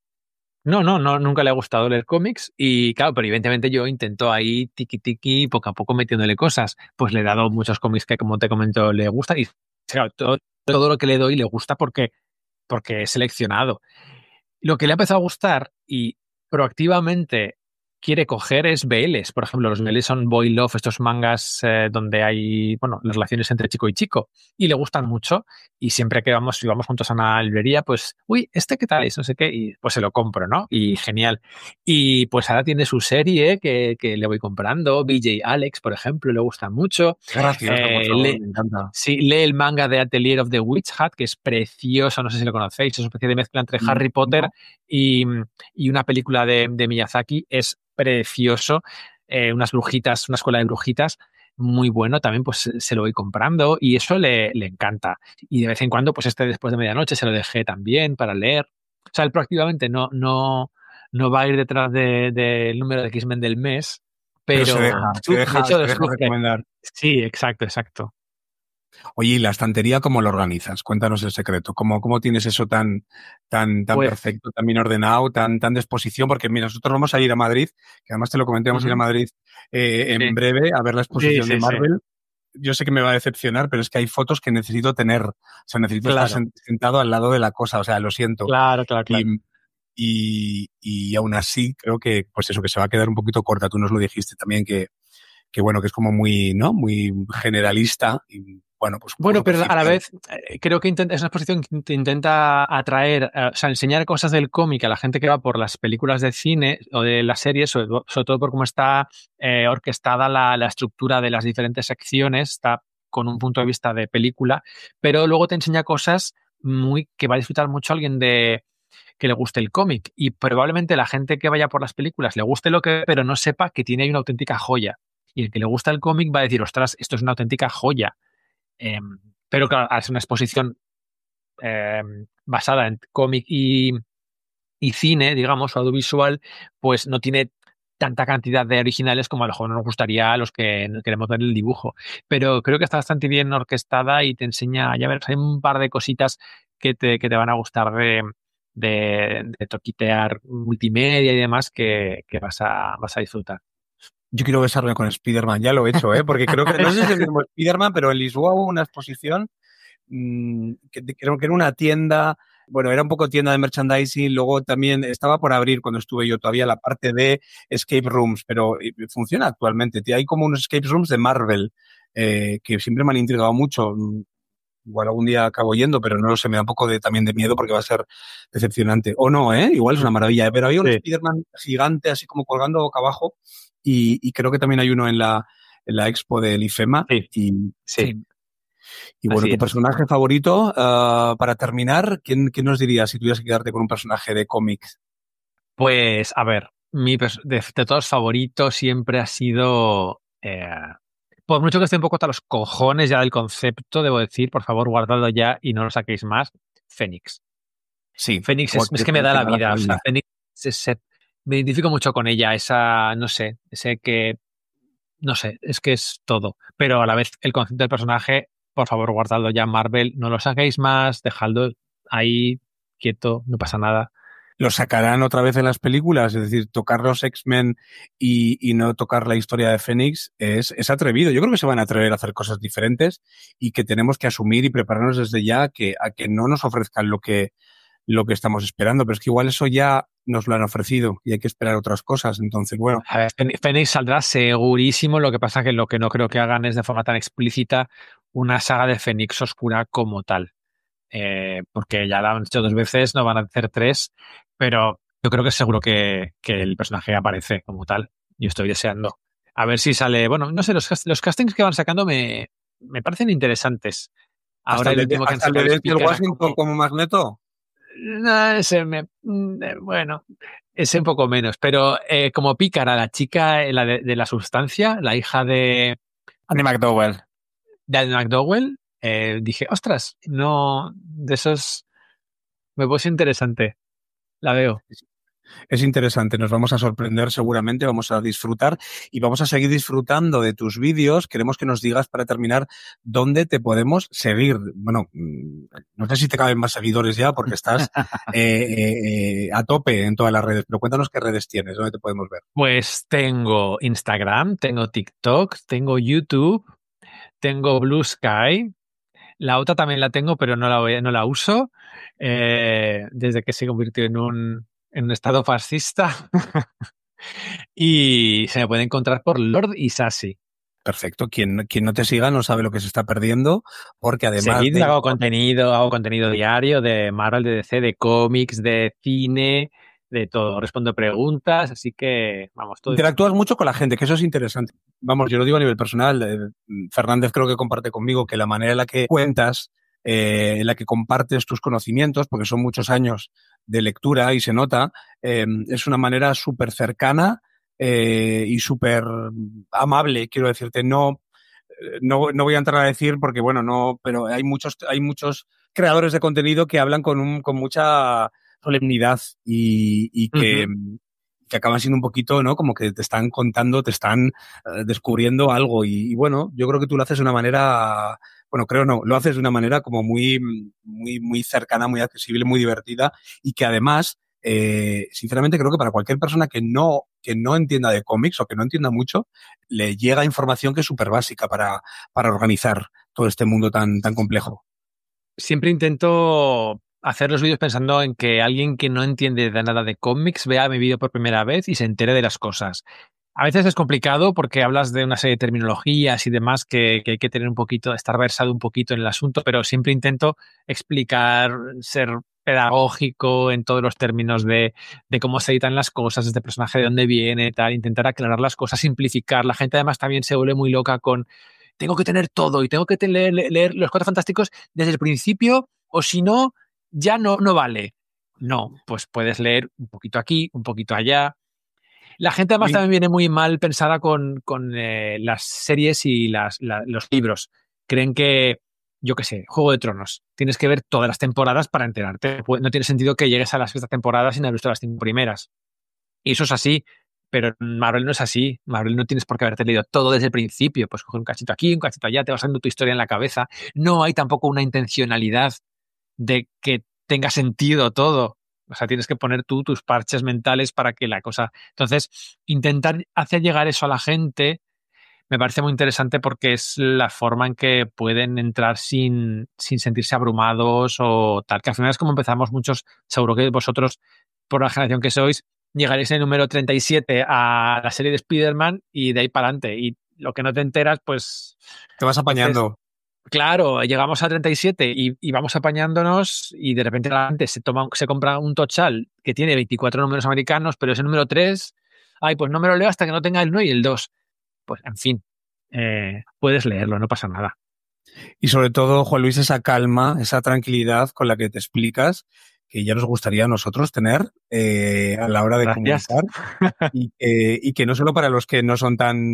no, no, no, nunca le ha gustado leer cómics y claro, pero evidentemente yo intento ahí tiki tiki, poco a poco metiéndole cosas. Pues le he dado muchos cómics que como te comento le gustan y claro, todo, todo lo que le doy le gusta porque, porque he seleccionado. Lo que le ha empezado a gustar y proactivamente quiere coger es B Ls. Por ejemplo, los B Ls son Boy Love, estos mangas eh, donde hay, bueno, las relaciones entre chico y chico. Y le gustan mucho. Y siempre que vamos, si vamos juntos a una librería, pues, uy, ¿este qué tal es? No sé qué. Y pues se lo compro, ¿no? Y genial. Y pues ahora tiene su serie que, que le voy comprando. B J Alex, por ejemplo, le gusta mucho. Gracias, por Eh, favor, le, me encanta. Sí, lee el manga de Atelier of the Witch Hat, que es precioso, no sé si lo conocéis, es una especie de mezcla entre Harry Potter ¿No? y, y una película de, de Miyazaki. Es precioso, eh, unas brujitas, una escuela de brujitas, muy bueno, también pues se lo voy comprando y eso le, le encanta. Y de vez en cuando, pues este después de medianoche se lo dejé también para leer. O sea, él proactivamente no, no, no va a ir detrás del de, de número de X-Men del mes, Pero se deja, pero se de deja, hecho se deja sufre. recomendar. Sí, exacto, exacto. Oye, ¿y la estantería cómo lo organizas? Cuéntanos el secreto. ¿Cómo, cómo tienes eso tan, tan, tan Pues, perfecto, tan bien ordenado, tan, tan de exposición? Porque mira, nosotros vamos a ir a Madrid, que además te lo comenté, vamos a ir a uh-huh. Madrid eh, en Sí. breve a ver la Sí, exposición sí, de sí. Marvel. Yo sé que me va a decepcionar, pero es que hay fotos que necesito tener. O sea, necesito Claro. estar sentado al lado de la cosa. O sea, lo siento. Claro, claro, claro. Y, y, y aún así creo que, pues eso, que se va a quedar un poquito corta. Tú nos lo dijiste también, que, que bueno, que es como muy, ¿no? Muy generalista y bueno, pues un poco Bueno, pero a la superficial. vez eh, creo que intenta, es una exposición que te intenta atraer, eh, o sea, enseñar cosas del cómic a la gente que va por las películas de cine o de las series, sobre, sobre todo por cómo está eh, orquestada la, la estructura de las diferentes secciones, está con un punto de vista de película, pero luego te enseña cosas muy que va a disfrutar mucho alguien de que le guste el cómic y probablemente la gente que vaya por las películas le guste lo que, pero no sepa que tiene ahí una auténtica joya. Y el que le gusta el cómic va a decir, ostras, esto es una auténtica joya. Eh, pero claro, al ser una exposición eh, basada en cómic y, y cine, digamos, o audiovisual, pues no tiene tanta cantidad de originales como a lo mejor nos gustaría a los que queremos ver el dibujo. Pero creo que está bastante bien orquestada y te enseña, ya verás, hay un par de cositas que te, que te van a gustar de, de, de toquitear multimedia y demás que, que vas, a, vas a disfrutar. Yo quiero besarme con Spider-Man, ya lo he hecho, ¿eh? Porque creo que, no sé si es el mismo Spider-Man, pero en Lisboa hubo una exposición mmm, que creo que era una tienda, bueno, era un poco tienda de merchandising, luego también estaba por abrir cuando estuve yo todavía la parte de escape rooms, pero funciona actualmente. Hay como unos escape rooms de Marvel eh, que siempre me han intrigado mucho. Igual algún día acabo yendo, pero no lo sé, me da un poco de, también de miedo porque va a ser decepcionante. O no, ¿eh? Igual es una maravilla, ¿eh? Pero había un Sí. Spider-Man gigante, así como colgando boca abajo, y, y creo que también hay uno en la, en la expo del IFEMA. Sí, y, sí. Y bueno, Así tu es. personaje favorito, uh, para terminar, ¿quién, ¿quién nos dirías si tuvieras que quedarte con un personaje de cómics? Pues, a ver, mi de, de todos favoritos siempre ha sido... Eh, por mucho que esté un poco hasta los cojones ya del concepto, debo decir, por favor, guardadlo ya y no lo saquéis más, Fénix. Sí. Fénix es, es que me da la vida, o sea, Fénix, es, es, me identifico mucho con ella, esa, no sé, ese que, no sé, es que es todo, pero a la vez el concepto del personaje, por favor, guardadlo ya, Marvel, no lo saquéis más, dejadlo ahí quieto, no pasa nada. ¿Lo sacarán otra vez en las películas? Es decir, tocar los X-Men y, y no tocar la historia de Fénix es, es atrevido. Yo creo que se van a atrever a hacer cosas diferentes y que tenemos que asumir y prepararnos desde ya a que, a que no nos ofrezcan lo que, lo que estamos esperando. Pero es que igual eso ya nos lo han ofrecido y hay que esperar otras cosas. Entonces, bueno. A ver, Fénix saldrá segurísimo, lo que pasa que lo que no creo que hagan es de forma tan explícita una saga de Fénix oscura como tal. Eh, porque ya la han hecho dos veces, no van a hacer tres, pero yo creo que seguro que, que el personaje aparece como tal. Yo estoy deseando. A ver si sale. Bueno, no sé, los, los castings que van sacando me, me parecen interesantes. Ahora ¿Hasta el, el de, último que han hasta el de sacado es Denzel Washington como, como Magneto? no, ese me, bueno, ese un poco menos, pero eh, como Pícara, la chica la de, de la sustancia, la hija de Andy McDowell. De Andy McDowell, eh, dije, ostras, no, de esos me parece interesante. La veo. Es interesante, nos vamos a sorprender seguramente, vamos a disfrutar y vamos a seguir disfrutando de tus vídeos. Queremos que nos digas, para terminar, dónde te podemos seguir. Bueno, no sé si te caben más seguidores ya porque estás eh, eh, a tope en todas las redes, pero cuéntanos qué redes tienes, dónde te podemos ver. Pues tengo Instagram, tengo TikTok, tengo YouTube, tengo Blue Sky, La otra también la tengo, pero no la, voy- no la uso eh, desde que se convirtió en un, en un estado fascista. Y se me puede encontrar por Lord Isasi. Perfecto. Quien, quien no te siga no sabe lo que se está perdiendo, porque además Seguidme, de... hago contenido, hago contenido diario de Marvel, de D C, de cómics, de cine, de todo. Respondo preguntas, así que, vamos, todo. Interactúas mucho con la gente, que eso es interesante. Vamos, yo lo digo a nivel personal. eh, Fernández creo que comparte conmigo que la manera en la que cuentas, eh, en la que compartes tus conocimientos, porque son muchos años de lectura y se nota, eh, es una manera súper cercana eh, y súper amable, quiero decirte. No, eh, no, no voy a entrar a decir porque, bueno, no, pero hay muchos, hay muchos creadores de contenido que hablan con, un, con mucha solemnidad y, y que... Ujú. que acaban siendo un poquito, ¿no? Como que te están contando, te están eh, descubriendo algo. Y, y, bueno, yo creo que tú lo haces de una manera, bueno, creo no, lo haces de una manera como muy, muy, muy cercana, muy accesible, muy divertida y que además, eh, sinceramente creo que para cualquier persona que no, que no entienda de cómics o que no entienda mucho, le llega información que es súper básica para, para organizar todo este mundo tan, tan complejo. Siempre intento hacer los vídeos pensando en que alguien que no entiende de nada de cómics vea mi vídeo por primera vez y se entere de las cosas. A veces es complicado porque hablas de una serie de terminologías y demás que, que hay que tener un poquito, estar versado un poquito en el asunto, pero siempre intento explicar, ser pedagógico en todos los términos de, de cómo se editan las cosas, este personaje de dónde viene, tal, intentar aclarar las cosas, simplificar. La gente además también se vuelve muy loca con tengo que tener todo y tengo que leer, leer Los Cuatro Fantásticos desde el principio o si no, ya no, no vale. No, pues puedes leer un poquito aquí, un poquito allá. La gente además también viene muy mal pensada con, con eh, las series y las, la, los libros. Creen que, yo qué sé, Juego de Tronos. Tienes que ver todas las temporadas para enterarte. No tiene sentido que llegues a las sexta temporada sin haber visto las cinco primeras. Y eso es así, pero Marvel no es así. Marvel no tienes por qué haberte leído todo desde el principio. Pues coger un cachito aquí, un cachito allá, te vas haciendo tu historia en la cabeza. No hay tampoco una intencionalidad de que tenga sentido todo. O sea, tienes que poner tú tus parches mentales para que la cosa... Entonces, intentar hacer llegar eso a la gente me parece muy interesante porque es la forma en que pueden entrar sin, sin sentirse abrumados o tal. Que al final es como empezamos muchos, seguro que vosotros, por la generación que sois, llegaréis en el número treinta y siete a la serie de Spider-Man y de ahí para adelante. Y lo que no te enteras, pues... Te vas apañando. Entonces, claro, llegamos a treinta y siete y, y vamos apañándonos y de repente la gente se, toma, se compra un total que tiene veinticuatro números americanos, pero es el número tres. Ay, pues no me lo leo hasta que no tenga el uno y el dos. Pues, en fin, eh, puedes leerlo, no pasa nada. Y sobre todo, Juan Luis, esa calma, esa tranquilidad con la que te explicas, que ya nos gustaría a nosotros tener eh, a la hora de Gracias. comunicar. Y, eh, y que no solo para los que no son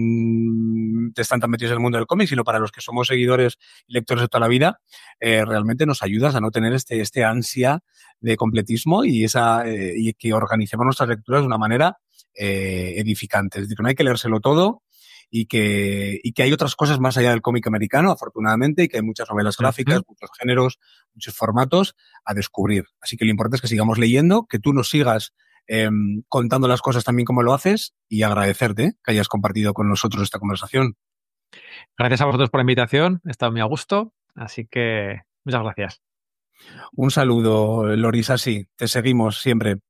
tan, están tan metidos en el mundo del cómic, sino para los que somos seguidores y lectores de toda la vida, eh, realmente nos ayudas a no tener este, este ansia de completismo y, esa, eh, y que organicemos nuestras lecturas de una manera eh, edificante. Es decir, no hay que leérselo todo. Y que, y que hay otras cosas más allá del cómic americano, afortunadamente, y que hay muchas novelas gráficas, uh-huh. muchos géneros, muchos formatos a descubrir. Así que lo importante es que sigamos leyendo, que tú nos sigas eh, contando las cosas también como lo haces y agradecerte que hayas compartido con nosotros esta conversación. Gracias a vosotros por la invitación, he estado muy a gusto, así que muchas gracias. Un saludo, Lord Isasi, te seguimos siempre.